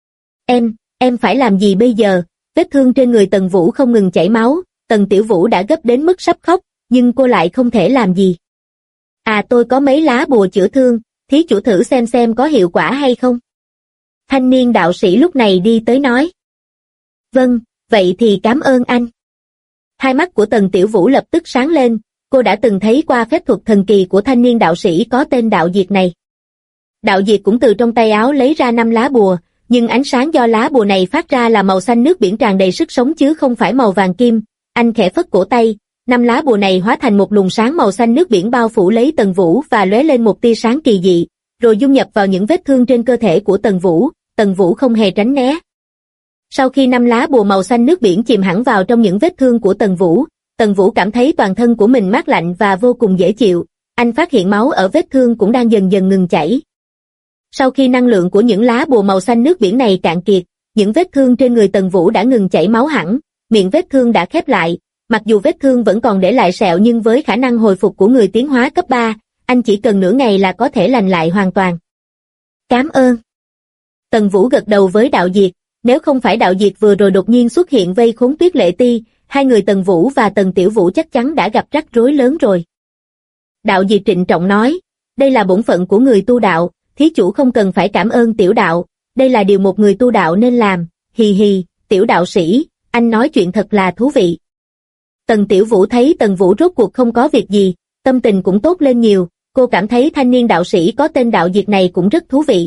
Em phải làm gì bây giờ? Vết thương trên người Tần Vũ không ngừng chảy máu, Tần Tiểu Vũ đã gấp đến mức sắp khóc, nhưng cô lại không thể làm gì. Tôi có mấy lá bùa chữa thương, thí chủ thử xem có hiệu quả hay không. Thanh niên đạo sĩ lúc này đi tới nói. Vâng, vậy thì cảm ơn anh. Hai mắt của Tần Tiểu Vũ lập tức sáng lên, cô đã từng thấy qua phép thuật thần kỳ của thanh niên đạo sĩ có tên Đạo Diệt này. Đạo Diệt cũng từ trong tay áo lấy ra 5 lá bùa, nhưng ánh sáng do lá bùa này phát ra là màu xanh nước biển tràn đầy sức sống chứ không phải màu vàng kim. Anh khẽ phất cổ tay, 5 lá bùa này hóa thành một luồng sáng màu xanh nước biển bao phủ lấy Tần Vũ và lóe lên một tia sáng kỳ dị, rồi dung nhập vào những vết thương trên cơ thể của Tần Vũ không hề tránh né. Sau khi 5 lá bùa màu xanh nước biển chìm hẳn vào trong những vết thương của Tần Vũ cảm thấy toàn thân của mình mát lạnh và vô cùng dễ chịu, anh phát hiện máu ở vết thương cũng đang dần dần ngừng chảy. Sau khi năng lượng của những lá bùa màu xanh nước biển này cạn kiệt, những vết thương trên người Tần Vũ đã ngừng chảy máu hẳn, miệng vết thương đã khép lại, mặc dù vết thương vẫn còn để lại sẹo nhưng với khả năng hồi phục của người tiến hóa cấp 3, anh chỉ cần nửa ngày là có thể lành lại hoàn toàn. Cảm ơn. Tần Vũ gật đầu với Đạo Diệt, nếu không phải Đạo Diệt vừa rồi đột nhiên xuất hiện vây khốn Tuyết Lệ Ti, hai người Tần Vũ và Tần Tiểu Vũ chắc chắn đã gặp rắc rối lớn rồi. Đạo Diệt trịnh trọng nói, đây là bổn phận của người tu đạo, thí chủ không cần phải cảm ơn tiểu đạo, đây là điều một người tu đạo nên làm, hì hì, tiểu đạo sĩ, anh nói chuyện thật là thú vị. Tần Tiểu Vũ thấy Tần Vũ rốt cuộc không có việc gì, tâm tình cũng tốt lên nhiều, cô cảm thấy thanh niên đạo sĩ có tên Đạo Diệt này cũng rất thú vị.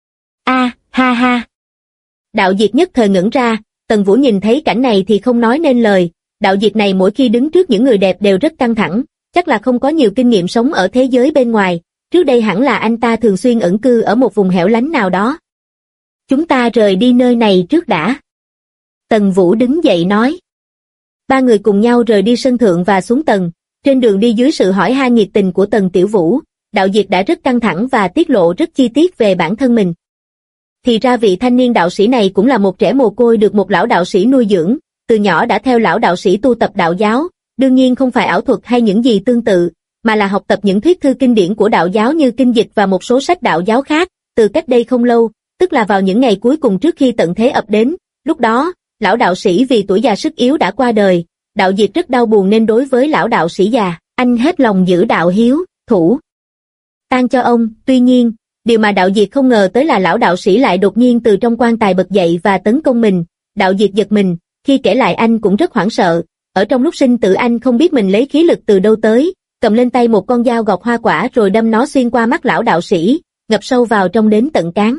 Ha ha. Đạo Diệt nhất thời ngẩn ra, Tần Vũ nhìn thấy cảnh này thì không nói nên lời, Đạo Diệt này mỗi khi đứng trước những người đẹp đều rất căng thẳng, chắc là không có nhiều kinh nghiệm sống ở thế giới bên ngoài, trước đây hẳn là anh ta thường xuyên ẩn cư ở một vùng hẻo lánh nào đó. Chúng ta rời đi nơi này trước đã. Tần Vũ đứng dậy nói. Ba người cùng nhau rời đi sân thượng và xuống tầng. Trên đường đi dưới sự hỏi han nhiệt tình của Tần Tiểu Vũ, Đạo Diệt đã rất căng thẳng và tiết lộ rất chi tiết về bản thân mình. Thì ra vị thanh niên đạo sĩ này cũng là một trẻ mồ côi được một lão đạo sĩ nuôi dưỡng, từ nhỏ đã theo lão đạo sĩ tu tập đạo giáo, đương nhiên không phải ảo thuật hay những gì tương tự, mà là học tập những thuyết thư kinh điển của đạo giáo như kinh dịch và một số sách đạo giáo khác, từ cách đây không lâu, tức là vào những ngày cuối cùng trước khi tận thế ập đến. Lúc đó, lão đạo sĩ vì tuổi già sức yếu đã qua đời, Đạo Diệt rất đau buồn nên đối với lão đạo sĩ già, anh hết lòng giữ đạo hiếu, thủ tang cho ông. Tuy nhiên, điều mà Đạo Diệt không ngờ tới là lão đạo sĩ lại đột nhiên từ trong quan tài bật dậy và tấn công mình. Đạo Diệt giật mình, khi kể lại anh cũng rất hoảng sợ, ở trong lúc sinh tử anh không biết mình lấy khí lực từ đâu tới, cầm lên tay một con dao gọt hoa quả rồi đâm nó xuyên qua mắt lão đạo sĩ, ngập sâu vào trong đến tận cán.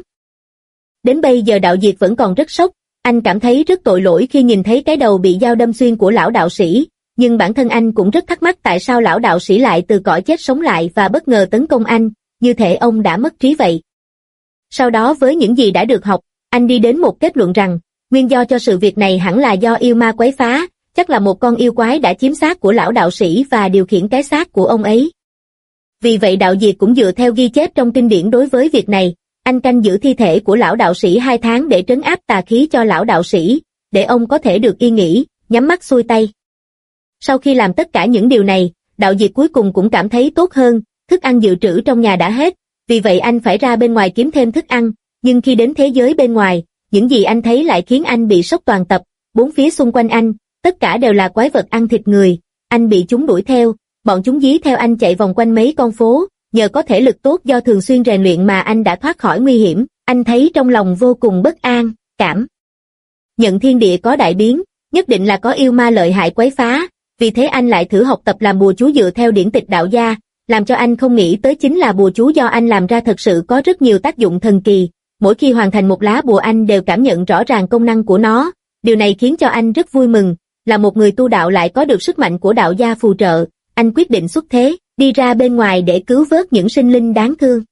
Đến bây giờ Đạo Diệt vẫn còn rất sốc, anh cảm thấy rất tội lỗi khi nhìn thấy cái đầu bị dao đâm xuyên của lão đạo sĩ, nhưng bản thân anh cũng rất thắc mắc tại sao lão đạo sĩ lại từ cõi chết sống lại và bất ngờ tấn công anh, như thể ông đã mất trí vậy. Sau đó với những gì đã được học, anh đi đến một kết luận rằng, nguyên do cho sự việc này hẳn là do yêu ma quấy phá, chắc là một con yêu quái đã chiếm xác của lão đạo sĩ và điều khiển cái xác của ông ấy. Vì vậy Đạo Diệt cũng dựa theo ghi chép trong kinh điển đối với việc này, anh canh giữ thi thể của lão đạo sĩ 2 tháng để trấn áp tà khí cho lão đạo sĩ, để ông có thể được yên nghỉ, nhắm mắt xuôi tay. Sau khi làm tất cả những điều này, Đạo Diệt cuối cùng cũng cảm thấy tốt hơn, thức ăn dự trữ trong nhà đã hết, vì vậy anh phải ra bên ngoài kiếm thêm thức ăn, nhưng khi đến thế giới bên ngoài, những gì anh thấy lại khiến anh bị sốc toàn tập, bốn phía xung quanh anh, tất cả đều là quái vật ăn thịt người, anh bị chúng đuổi theo, bọn chúng dí theo anh chạy vòng quanh mấy con phố, nhờ có thể lực tốt do thường xuyên rèn luyện mà anh đã thoát khỏi nguy hiểm, anh thấy trong lòng vô cùng bất an, cảm nhận thiên địa có đại biến, nhất định là có yêu ma lợi hại quấy phá, vì thế anh lại thử học tập làm bùa chú dựa theo điển tịch đạo gia, làm cho anh không nghĩ tới chính là bùa chú do anh làm ra thật sự có rất nhiều tác dụng thần kỳ, mỗi khi hoàn thành một lá bùa anh đều cảm nhận rõ ràng công năng của nó, điều này khiến cho anh rất vui mừng, là một người tu đạo lại có được sức mạnh của đạo gia phù trợ, anh quyết định xuất thế, đi ra bên ngoài để cứu vớt những sinh linh đáng thương.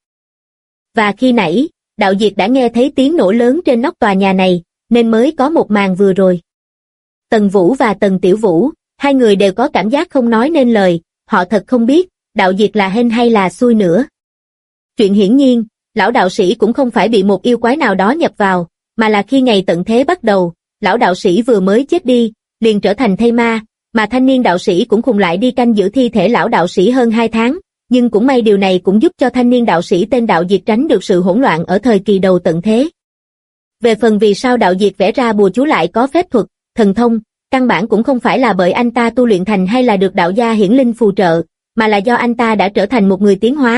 Và khi nãy, Đạo Diệt đã nghe thấy tiếng nổ lớn trên nóc tòa nhà này, nên mới có một màn vừa rồi. Tần Vũ và Tần Tiểu Vũ, hai người đều có cảm giác không nói nên lời, họ thật không biết, Đạo Diệt là hên hay là xui nữa. Chuyện hiển nhiên, lão đạo sĩ cũng không phải bị một yêu quái nào đó nhập vào, mà là khi ngày tận thế bắt đầu, lão đạo sĩ vừa mới chết đi, liền trở thành thây ma, mà thanh niên đạo sĩ cũng cùng lại đi canh giữ thi thể lão đạo sĩ hơn 2 tháng, nhưng cũng may điều này cũng giúp cho thanh niên đạo sĩ tên Đạo Diệt tránh được sự hỗn loạn ở thời kỳ đầu tận thế. Về phần vì sao Đạo Diệt vẽ ra bùa chú lại có phép thuật, thần thông, căn bản cũng không phải là bởi anh ta tu luyện thành hay là được đạo gia hiển linh phù trợ, mà là do anh ta đã trở thành một người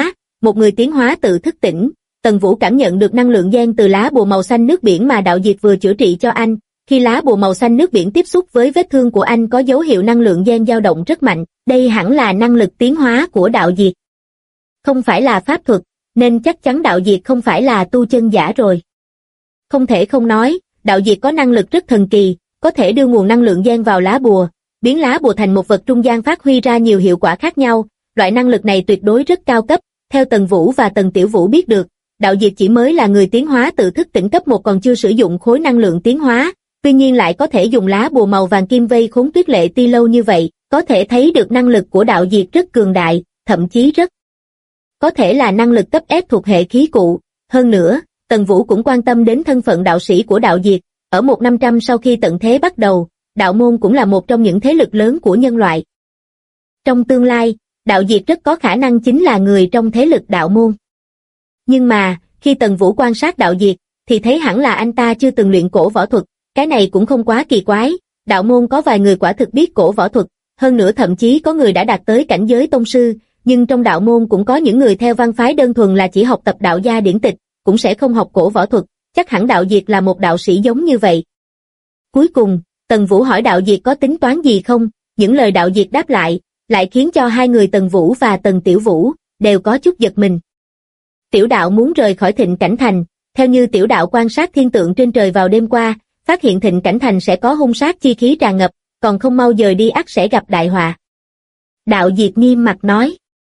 tiến hóa tự thức tỉnh. Tần Vũ cảm nhận được năng lượng gen từ lá bùa màu xanh nước biển mà Đạo Diệt vừa chữa trị cho anh. Khi lá bùa màu xanh nước biển tiếp xúc với vết thương của anh có dấu hiệu năng lượng gen dao động rất mạnh, đây hẳn là năng lực tiến hóa của Đạo Diệt. Không phải là pháp thuật, nên chắc chắn Đạo Diệt không phải là tu chân giả rồi. Không thể không nói, Đạo Diệt có năng lực rất thần kỳ, có thể đưa nguồn năng lượng gen vào lá bùa, biến lá bùa thành một vật trung gian phát huy ra nhiều hiệu quả khác nhau, loại năng lực này tuyệt đối rất cao cấp, theo Tần Vũ và Tần Tiểu Vũ biết được, Đạo Diệt chỉ mới là người tiến hóa tự thức tỉnh cấp 1 còn chưa sử dụng khối năng lượng tiến hóa, tuy nhiên lại có thể dùng lá bùa màu vàng kim vây khốn Tuyết Lệ Ti lâu như vậy, có thể thấy được năng lực của Đạo Diệt rất cường đại, thậm chí rất có thể là năng lực cấp ép thuộc hệ khí cụ. Hơn nữa, Tần Vũ cũng quan tâm đến thân phận đạo sĩ của Đạo Diệt, ở 1-500 sau khi tận thế bắt đầu, đạo môn cũng là một trong những thế lực lớn của nhân loại. Trong tương lai, Đạo Diệt rất có khả năng chính là người trong thế lực đạo môn. Nhưng mà, khi Tần Vũ quan sát Đạo Diệt, thì thấy hẳn là anh ta chưa từng luyện cổ võ thuật, cái này cũng không quá kỳ quái, đạo môn có vài người quả thực biết cổ võ thuật, hơn nữa thậm chí có người đã đạt tới cảnh giới tông sư, nhưng trong đạo môn cũng có những người theo văn phái đơn thuần là chỉ học tập đạo gia điển tịch, cũng sẽ không học cổ võ thuật, chắc hẳn Đạo Diệt là một đạo sĩ giống như vậy. Cuối cùng, Tần Vũ hỏi Đạo Diệt có tính toán gì không, những lời Đạo Diệt đáp lại khiến cho hai người Tần Vũ và Tần Tiểu Vũ đều có chút giật mình. Tiểu đạo muốn rời khỏi Thịnh Cảnh Thành, theo như tiểu đạo quan sát thiên tượng trên trời vào đêm qua, phát hiện Thịnh Cảnh Thành sẽ có hung sát chi khí tràn ngập, còn không mau dời đi ắt sẽ gặp đại họa. Đạo Diệt nghiêm mặt nói.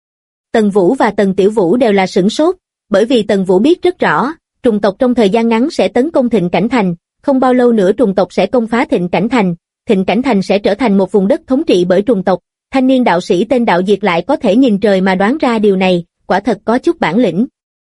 Tần Vũ và Tần Tiểu Vũ đều là sửng sốt, bởi vì Tần Vũ biết rất rõ, trùng tộc trong thời gian ngắn sẽ tấn công Thịnh Cảnh Thành, không bao lâu nữa trùng tộc sẽ công phá Thịnh Cảnh Thành sẽ trở thành một vùng đất thống trị bởi trùng tộc. Thanh niên đạo sĩ tên Đạo Diệt lại có thể nhìn trời mà đoán ra điều này, quả thật có chút bản lĩnh.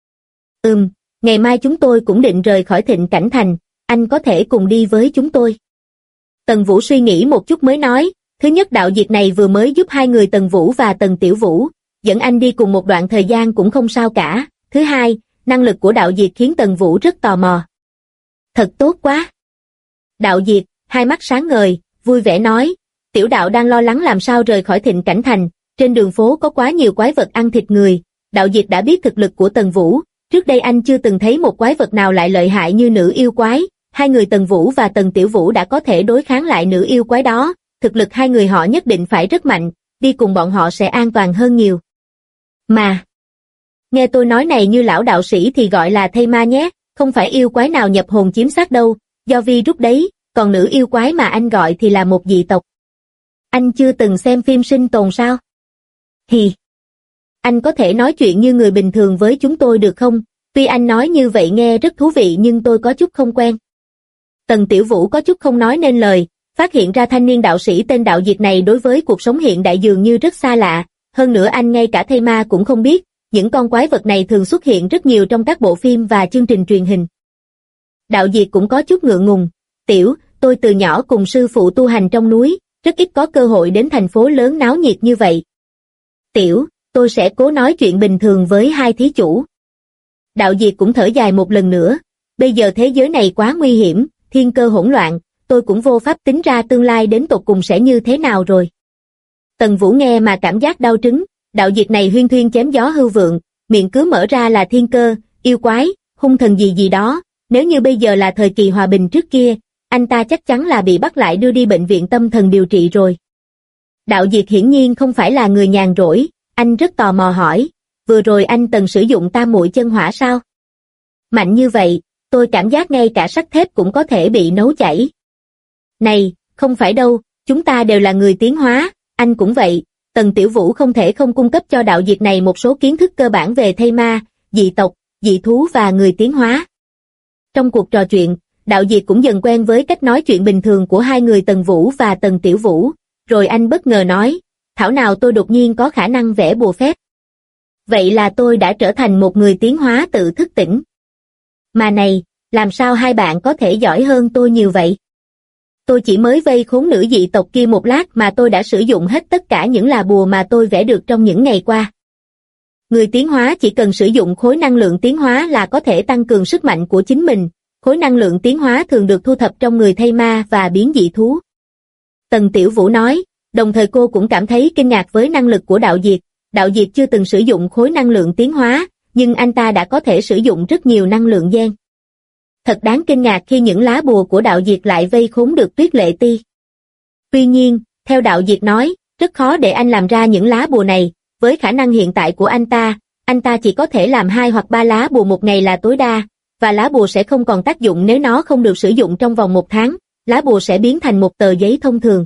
Ngày mai chúng tôi cũng định rời khỏi Thịnh Cảnh Thành, anh có thể cùng đi với chúng tôi. Tần Vũ suy nghĩ một chút mới nói, thứ nhất Đạo Diệt này vừa mới giúp hai người Tần Vũ và Tần Tiểu Vũ, dẫn anh đi cùng một đoạn thời gian cũng không sao cả. Thứ hai, năng lực của Đạo Diệt khiến Tần Vũ rất tò mò. Thật tốt quá. Đạo Diệt, hai mắt sáng ngời, vui vẻ nói, tiểu đạo đang lo lắng làm sao rời khỏi Thịnh Cảnh Thành, trên đường phố có quá nhiều quái vật ăn thịt người. Đạo Diệt đã biết thực lực của Tần Vũ, trước đây anh chưa từng thấy một quái vật nào lại lợi hại như nữ yêu quái, hai người Tần Vũ và Tần Tiểu Vũ đã có thể đối kháng lại nữ yêu quái đó, thực lực hai người họ nhất định phải rất mạnh, đi cùng bọn họ sẽ an toàn hơn nhiều. Mà, nghe tôi nói này như lão đạo sĩ thì gọi là thây ma nhé, không phải yêu quái nào nhập hồn chiếm xác đâu, do virus đấy, còn nữ yêu quái mà anh gọi thì là một dị tộc. Anh chưa từng xem phim sinh tồn sao? Hì. Anh có thể nói chuyện như người bình thường với chúng tôi được không? Tuy anh nói như vậy nghe rất thú vị nhưng tôi có chút không quen. Tần Tiểu Vũ có chút không nói nên lời, phát hiện ra thanh niên đạo sĩ tên Đạo Diệt này đối với cuộc sống hiện đại dường như rất xa lạ, hơn nữa anh ngay cả thây ma cũng không biết, những con quái vật này thường xuất hiện rất nhiều trong các bộ phim và chương trình truyền hình. Đạo Diệt cũng có chút ngượng ngùng, tôi từ nhỏ cùng sư phụ tu hành trong núi, rất ít có cơ hội đến thành phố lớn náo nhiệt như vậy. Tôi sẽ cố nói chuyện bình thường với hai thí chủ. Đạo Diệt cũng thở dài một lần nữa, bây giờ thế giới này quá nguy hiểm, thiên cơ hỗn loạn, tôi cũng vô pháp tính ra tương lai đến tột cùng sẽ như thế nào rồi. Tần Vũ nghe mà cảm giác đau trứng, Đạo Diệt này huyên thuyên chém gió hư vượng, miệng cứ mở ra là thiên cơ, yêu quái, hung thần gì đó, nếu như bây giờ là thời kỳ hòa bình trước kia, anh ta chắc chắn là bị bắt lại đưa đi bệnh viện tâm thần điều trị rồi. Đạo Diệt hiển nhiên không phải là người nhàn rỗi, anh rất tò mò hỏi, vừa rồi anh từng sử dụng tam muội chân hỏa sao? Mạnh như vậy, tôi cảm giác ngay cả sắt thép cũng có thể bị nấu chảy. Này, không phải đâu, chúng ta đều là người tiến hóa, anh cũng vậy. Tần Tiểu Vũ không thể không cung cấp cho Đạo Diệt này một số kiến thức cơ bản về thây ma, dị tộc, dị thú và người tiến hóa. Trong cuộc trò chuyện, Đạo Diệt cũng dần quen với cách nói chuyện bình thường của hai người Tần Vũ và Tần Tiểu Vũ, rồi anh bất ngờ nói, thảo nào tôi đột nhiên có khả năng vẽ bùa phép. Vậy là tôi đã trở thành một người tiến hóa tự thức tỉnh. Mà này, làm sao hai bạn có thể giỏi hơn tôi nhiều vậy? Tôi chỉ mới vây khốn nữ dị tộc kia một lát mà tôi đã sử dụng hết tất cả những là bùa mà tôi vẽ được trong những ngày qua. Người tiến hóa chỉ cần sử dụng khối năng lượng tiến hóa là có thể tăng cường sức mạnh của chính mình. Khối năng lượng tiến hóa thường được thu thập trong người thây ma và biến dị thú. Tần Tiểu Vũ nói, đồng thời cô cũng cảm thấy kinh ngạc với năng lực của Đạo Diệt. Đạo Diệt chưa từng sử dụng khối năng lượng tiến hóa, nhưng anh ta đã có thể sử dụng rất nhiều năng lượng gen. Thật đáng kinh ngạc khi những lá bùa của Đạo Diệt lại vây khốn được Tuyết Lệ Ti. Tuy nhiên, theo Đạo Diệt nói, rất khó để anh làm ra những lá bùa này, với khả năng hiện tại của anh ta chỉ có thể làm 2 hoặc 3 lá bùa một ngày là tối đa, và lá bùa sẽ không còn tác dụng nếu nó không được sử dụng trong vòng 1 tháng, lá bùa sẽ biến thành một tờ giấy thông thường.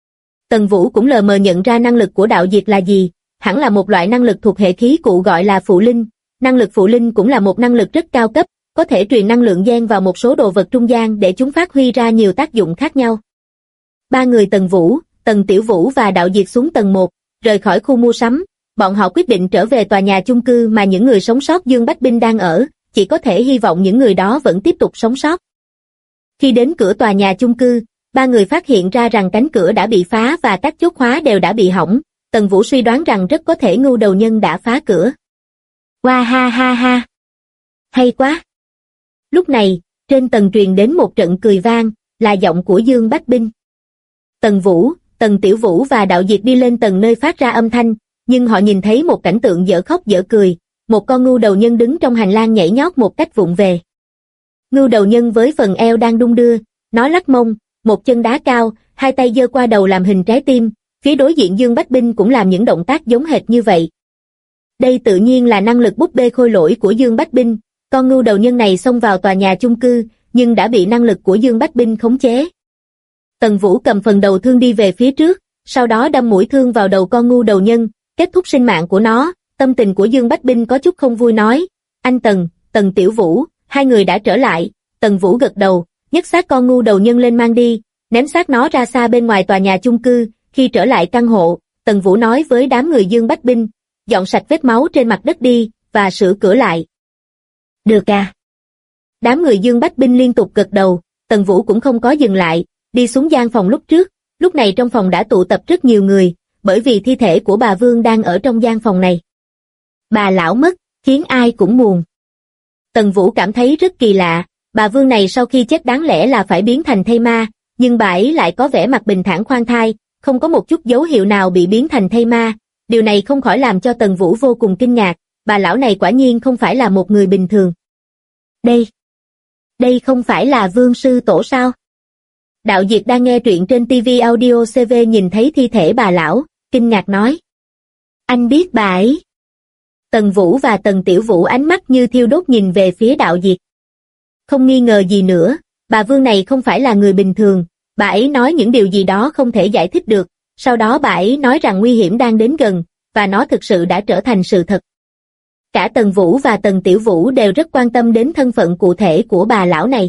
Tần Vũ cũng lờ mờ nhận ra năng lực của Đạo Diệt là gì, hẳn là một loại năng lực thuộc hệ khí cụ gọi là phụ linh. Năng lực phụ linh cũng là một năng lực rất cao cấp, có thể truyền năng lượng gen vào một số đồ vật trung gian để chúng phát huy ra nhiều tác dụng khác nhau. Ba người Tần Vũ, Tần Tiểu Vũ và Đạo Diệt xuống tầng 1, rời khỏi khu mua sắm, bọn họ quyết định trở về tòa nhà chung cư mà những người sống sót Dương Bách Binh đang ở, chỉ có thể hy vọng những người đó vẫn tiếp tục sống sót. Khi đến cửa tòa nhà chung cư, ba người phát hiện ra rằng cánh cửa đã bị phá và các chốt khóa đều đã bị hỏng. Tần Vũ suy đoán rằng rất có thể Ngưu Đầu Nhân đã phá cửa. Wow ha ha ha! Hay quá! Lúc này, trên tầng truyền đến một trận cười vang, là giọng của Dương Bách Binh. Tần Vũ, Tần Tiểu Vũ và Đạo Diệt đi lên tầng nơi phát ra âm thanh, nhưng họ nhìn thấy một cảnh tượng dở khóc dở cười, một con ngưu đầu nhân đứng trong hành lang nhảy nhót một cách vụng về. Ngưu đầu nhân với phần eo đang đung đưa, nó lắc mông, một chân đá cao, hai tay giơ qua đầu làm hình trái tim, phía đối diện Dương Bách Binh cũng làm những động tác giống hệt như vậy. Đây tự nhiên là năng lực búp bê khôi lỗi của Dương Bách Binh, con ngưu đầu nhân này xông vào tòa nhà chung cư, nhưng đã bị năng lực của Dương Bách Binh khống chế. Tần Vũ cầm phần đầu thương đi về phía trước, sau đó đâm mũi thương vào đầu con ngưu đầu nhân, kết thúc sinh mạng của nó, tâm tình của Dương Bách Binh có chút không vui nói, anh Tần, Tần Tiểu Vũ, hai người đã trở lại. Tần Vũ gật đầu, nhấc xác con ngu đầu nhân lên mang đi, ném xác nó ra xa bên ngoài tòa nhà chung cư. Khi trở lại căn hộ, Tần Vũ nói với đám người Dương Bách Binh, dọn sạch vết máu trên mặt đất đi, và sửa cửa lại. Được à? Đám người Dương Bách Binh liên tục gật đầu, Tần Vũ cũng không có dừng lại, đi xuống gian phòng lúc trước. Lúc này trong phòng đã tụ tập rất nhiều người, bởi vì thi thể của bà Vương đang ở trong gian phòng này. Bà lão mất, khiến ai cũng buồn. Tần Vũ cảm thấy rất kỳ lạ, bà Vương này sau khi chết đáng lẽ là phải biến thành thây ma, nhưng bà ấy lại có vẻ mặt bình thản khoan thai, không có một chút dấu hiệu nào bị biến thành thây ma. Điều này không khỏi làm cho Tần Vũ vô cùng kinh ngạc, bà lão này quả nhiên không phải là một người bình thường. Đây không phải là Vương sư tổ sao? Đạo Diệt đang nghe truyện trên TV Audio CV nhìn thấy thi thể bà lão, kinh ngạc nói. Anh biết bà ấy? Tần Vũ và Tần Tiểu Vũ ánh mắt như thiêu đốt nhìn về phía Đạo Diệt. Không nghi ngờ gì nữa, bà Vương này không phải là người bình thường, bà ấy nói những điều gì đó không thể giải thích được, sau đó bà ấy nói rằng nguy hiểm đang đến gần, và nó thực sự đã trở thành sự thật. Cả Tần Vũ và Tần Tiểu Vũ đều rất quan tâm đến thân phận cụ thể của bà lão này.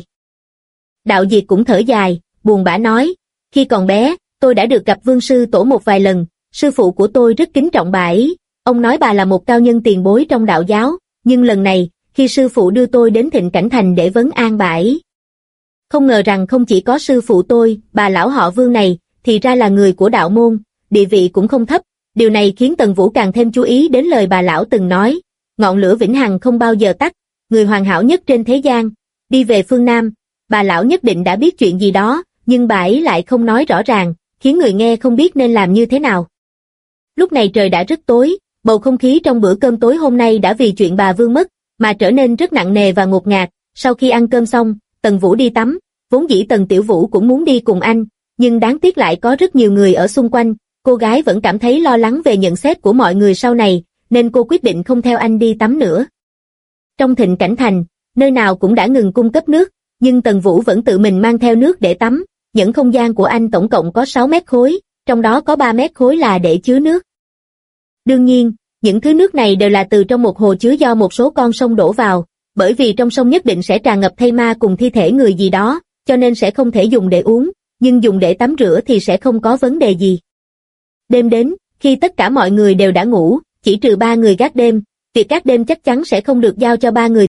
Đạo Diệt cũng thở dài, buồn bã nói, khi còn bé, tôi đã được gặp Vương sư tổ một vài lần, sư phụ của tôi rất kính trọng bà ấy, ông nói bà là một cao nhân tiền bối trong đạo giáo, nhưng lần này, khi sư phụ đưa tôi đến Thịnh Cảnh Thành để vấn an bà ấy. Không ngờ rằng không chỉ có sư phụ tôi, bà lão họ Vương này, thì ra là người của đạo môn, địa vị cũng không thấp, điều này khiến Tần Vũ càng thêm chú ý đến lời bà lão từng nói, ngọn lửa vĩnh hằng không bao giờ tắt, người hoàn hảo nhất trên thế gian, đi về phương Nam, bà lão nhất định đã biết chuyện gì đó, nhưng bà ấy lại không nói rõ ràng, khiến người nghe không biết nên làm như thế nào. Lúc này trời đã rất tối, bầu không khí trong bữa cơm tối hôm nay đã vì chuyện bà Vương mất, mà trở nên rất nặng nề và ngột ngạt. Sau khi ăn cơm xong, Tần Vũ đi tắm, vốn dĩ Tần Tiểu Vũ cũng muốn đi cùng anh, nhưng đáng tiếc lại có rất nhiều người ở xung quanh, cô gái vẫn cảm thấy lo lắng về nhận xét của mọi người sau này, nên cô quyết định không theo anh đi tắm nữa. Trong Thịnh Cảnh Thành, nơi nào cũng đã ngừng cung cấp nước, nhưng Tần Vũ vẫn tự mình mang theo nước để tắm, những không gian của anh tổng cộng có 6 mét khối, trong đó có 3 mét khối là để chứa nước. Đương nhiên, những thứ nước này đều là từ trong một hồ chứa do một số con sông đổ vào, bởi vì trong sông nhất định sẽ tràn ngập thây ma cùng thi thể người gì đó, cho nên sẽ không thể dùng để uống, nhưng dùng để tắm rửa thì sẽ không có vấn đề gì. Đêm đến, khi tất cả mọi người đều đã ngủ, chỉ trừ 3 người gác đêm, việc gác đêm chắc chắn sẽ không được giao cho 3 người.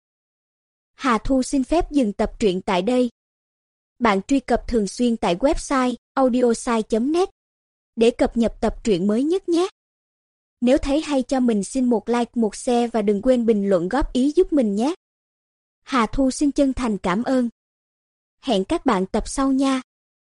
Hà Thu xin phép dừng tập truyện tại đây. Bạn truy cập thường xuyên tại website audiosai.net để cập nhật tập truyện mới nhất nhé. Nếu thấy hay cho mình xin một like, một share và đừng quên bình luận góp ý giúp mình nhé. Hà Thu xin chân thành cảm ơn. Hẹn các bạn tập sau nha.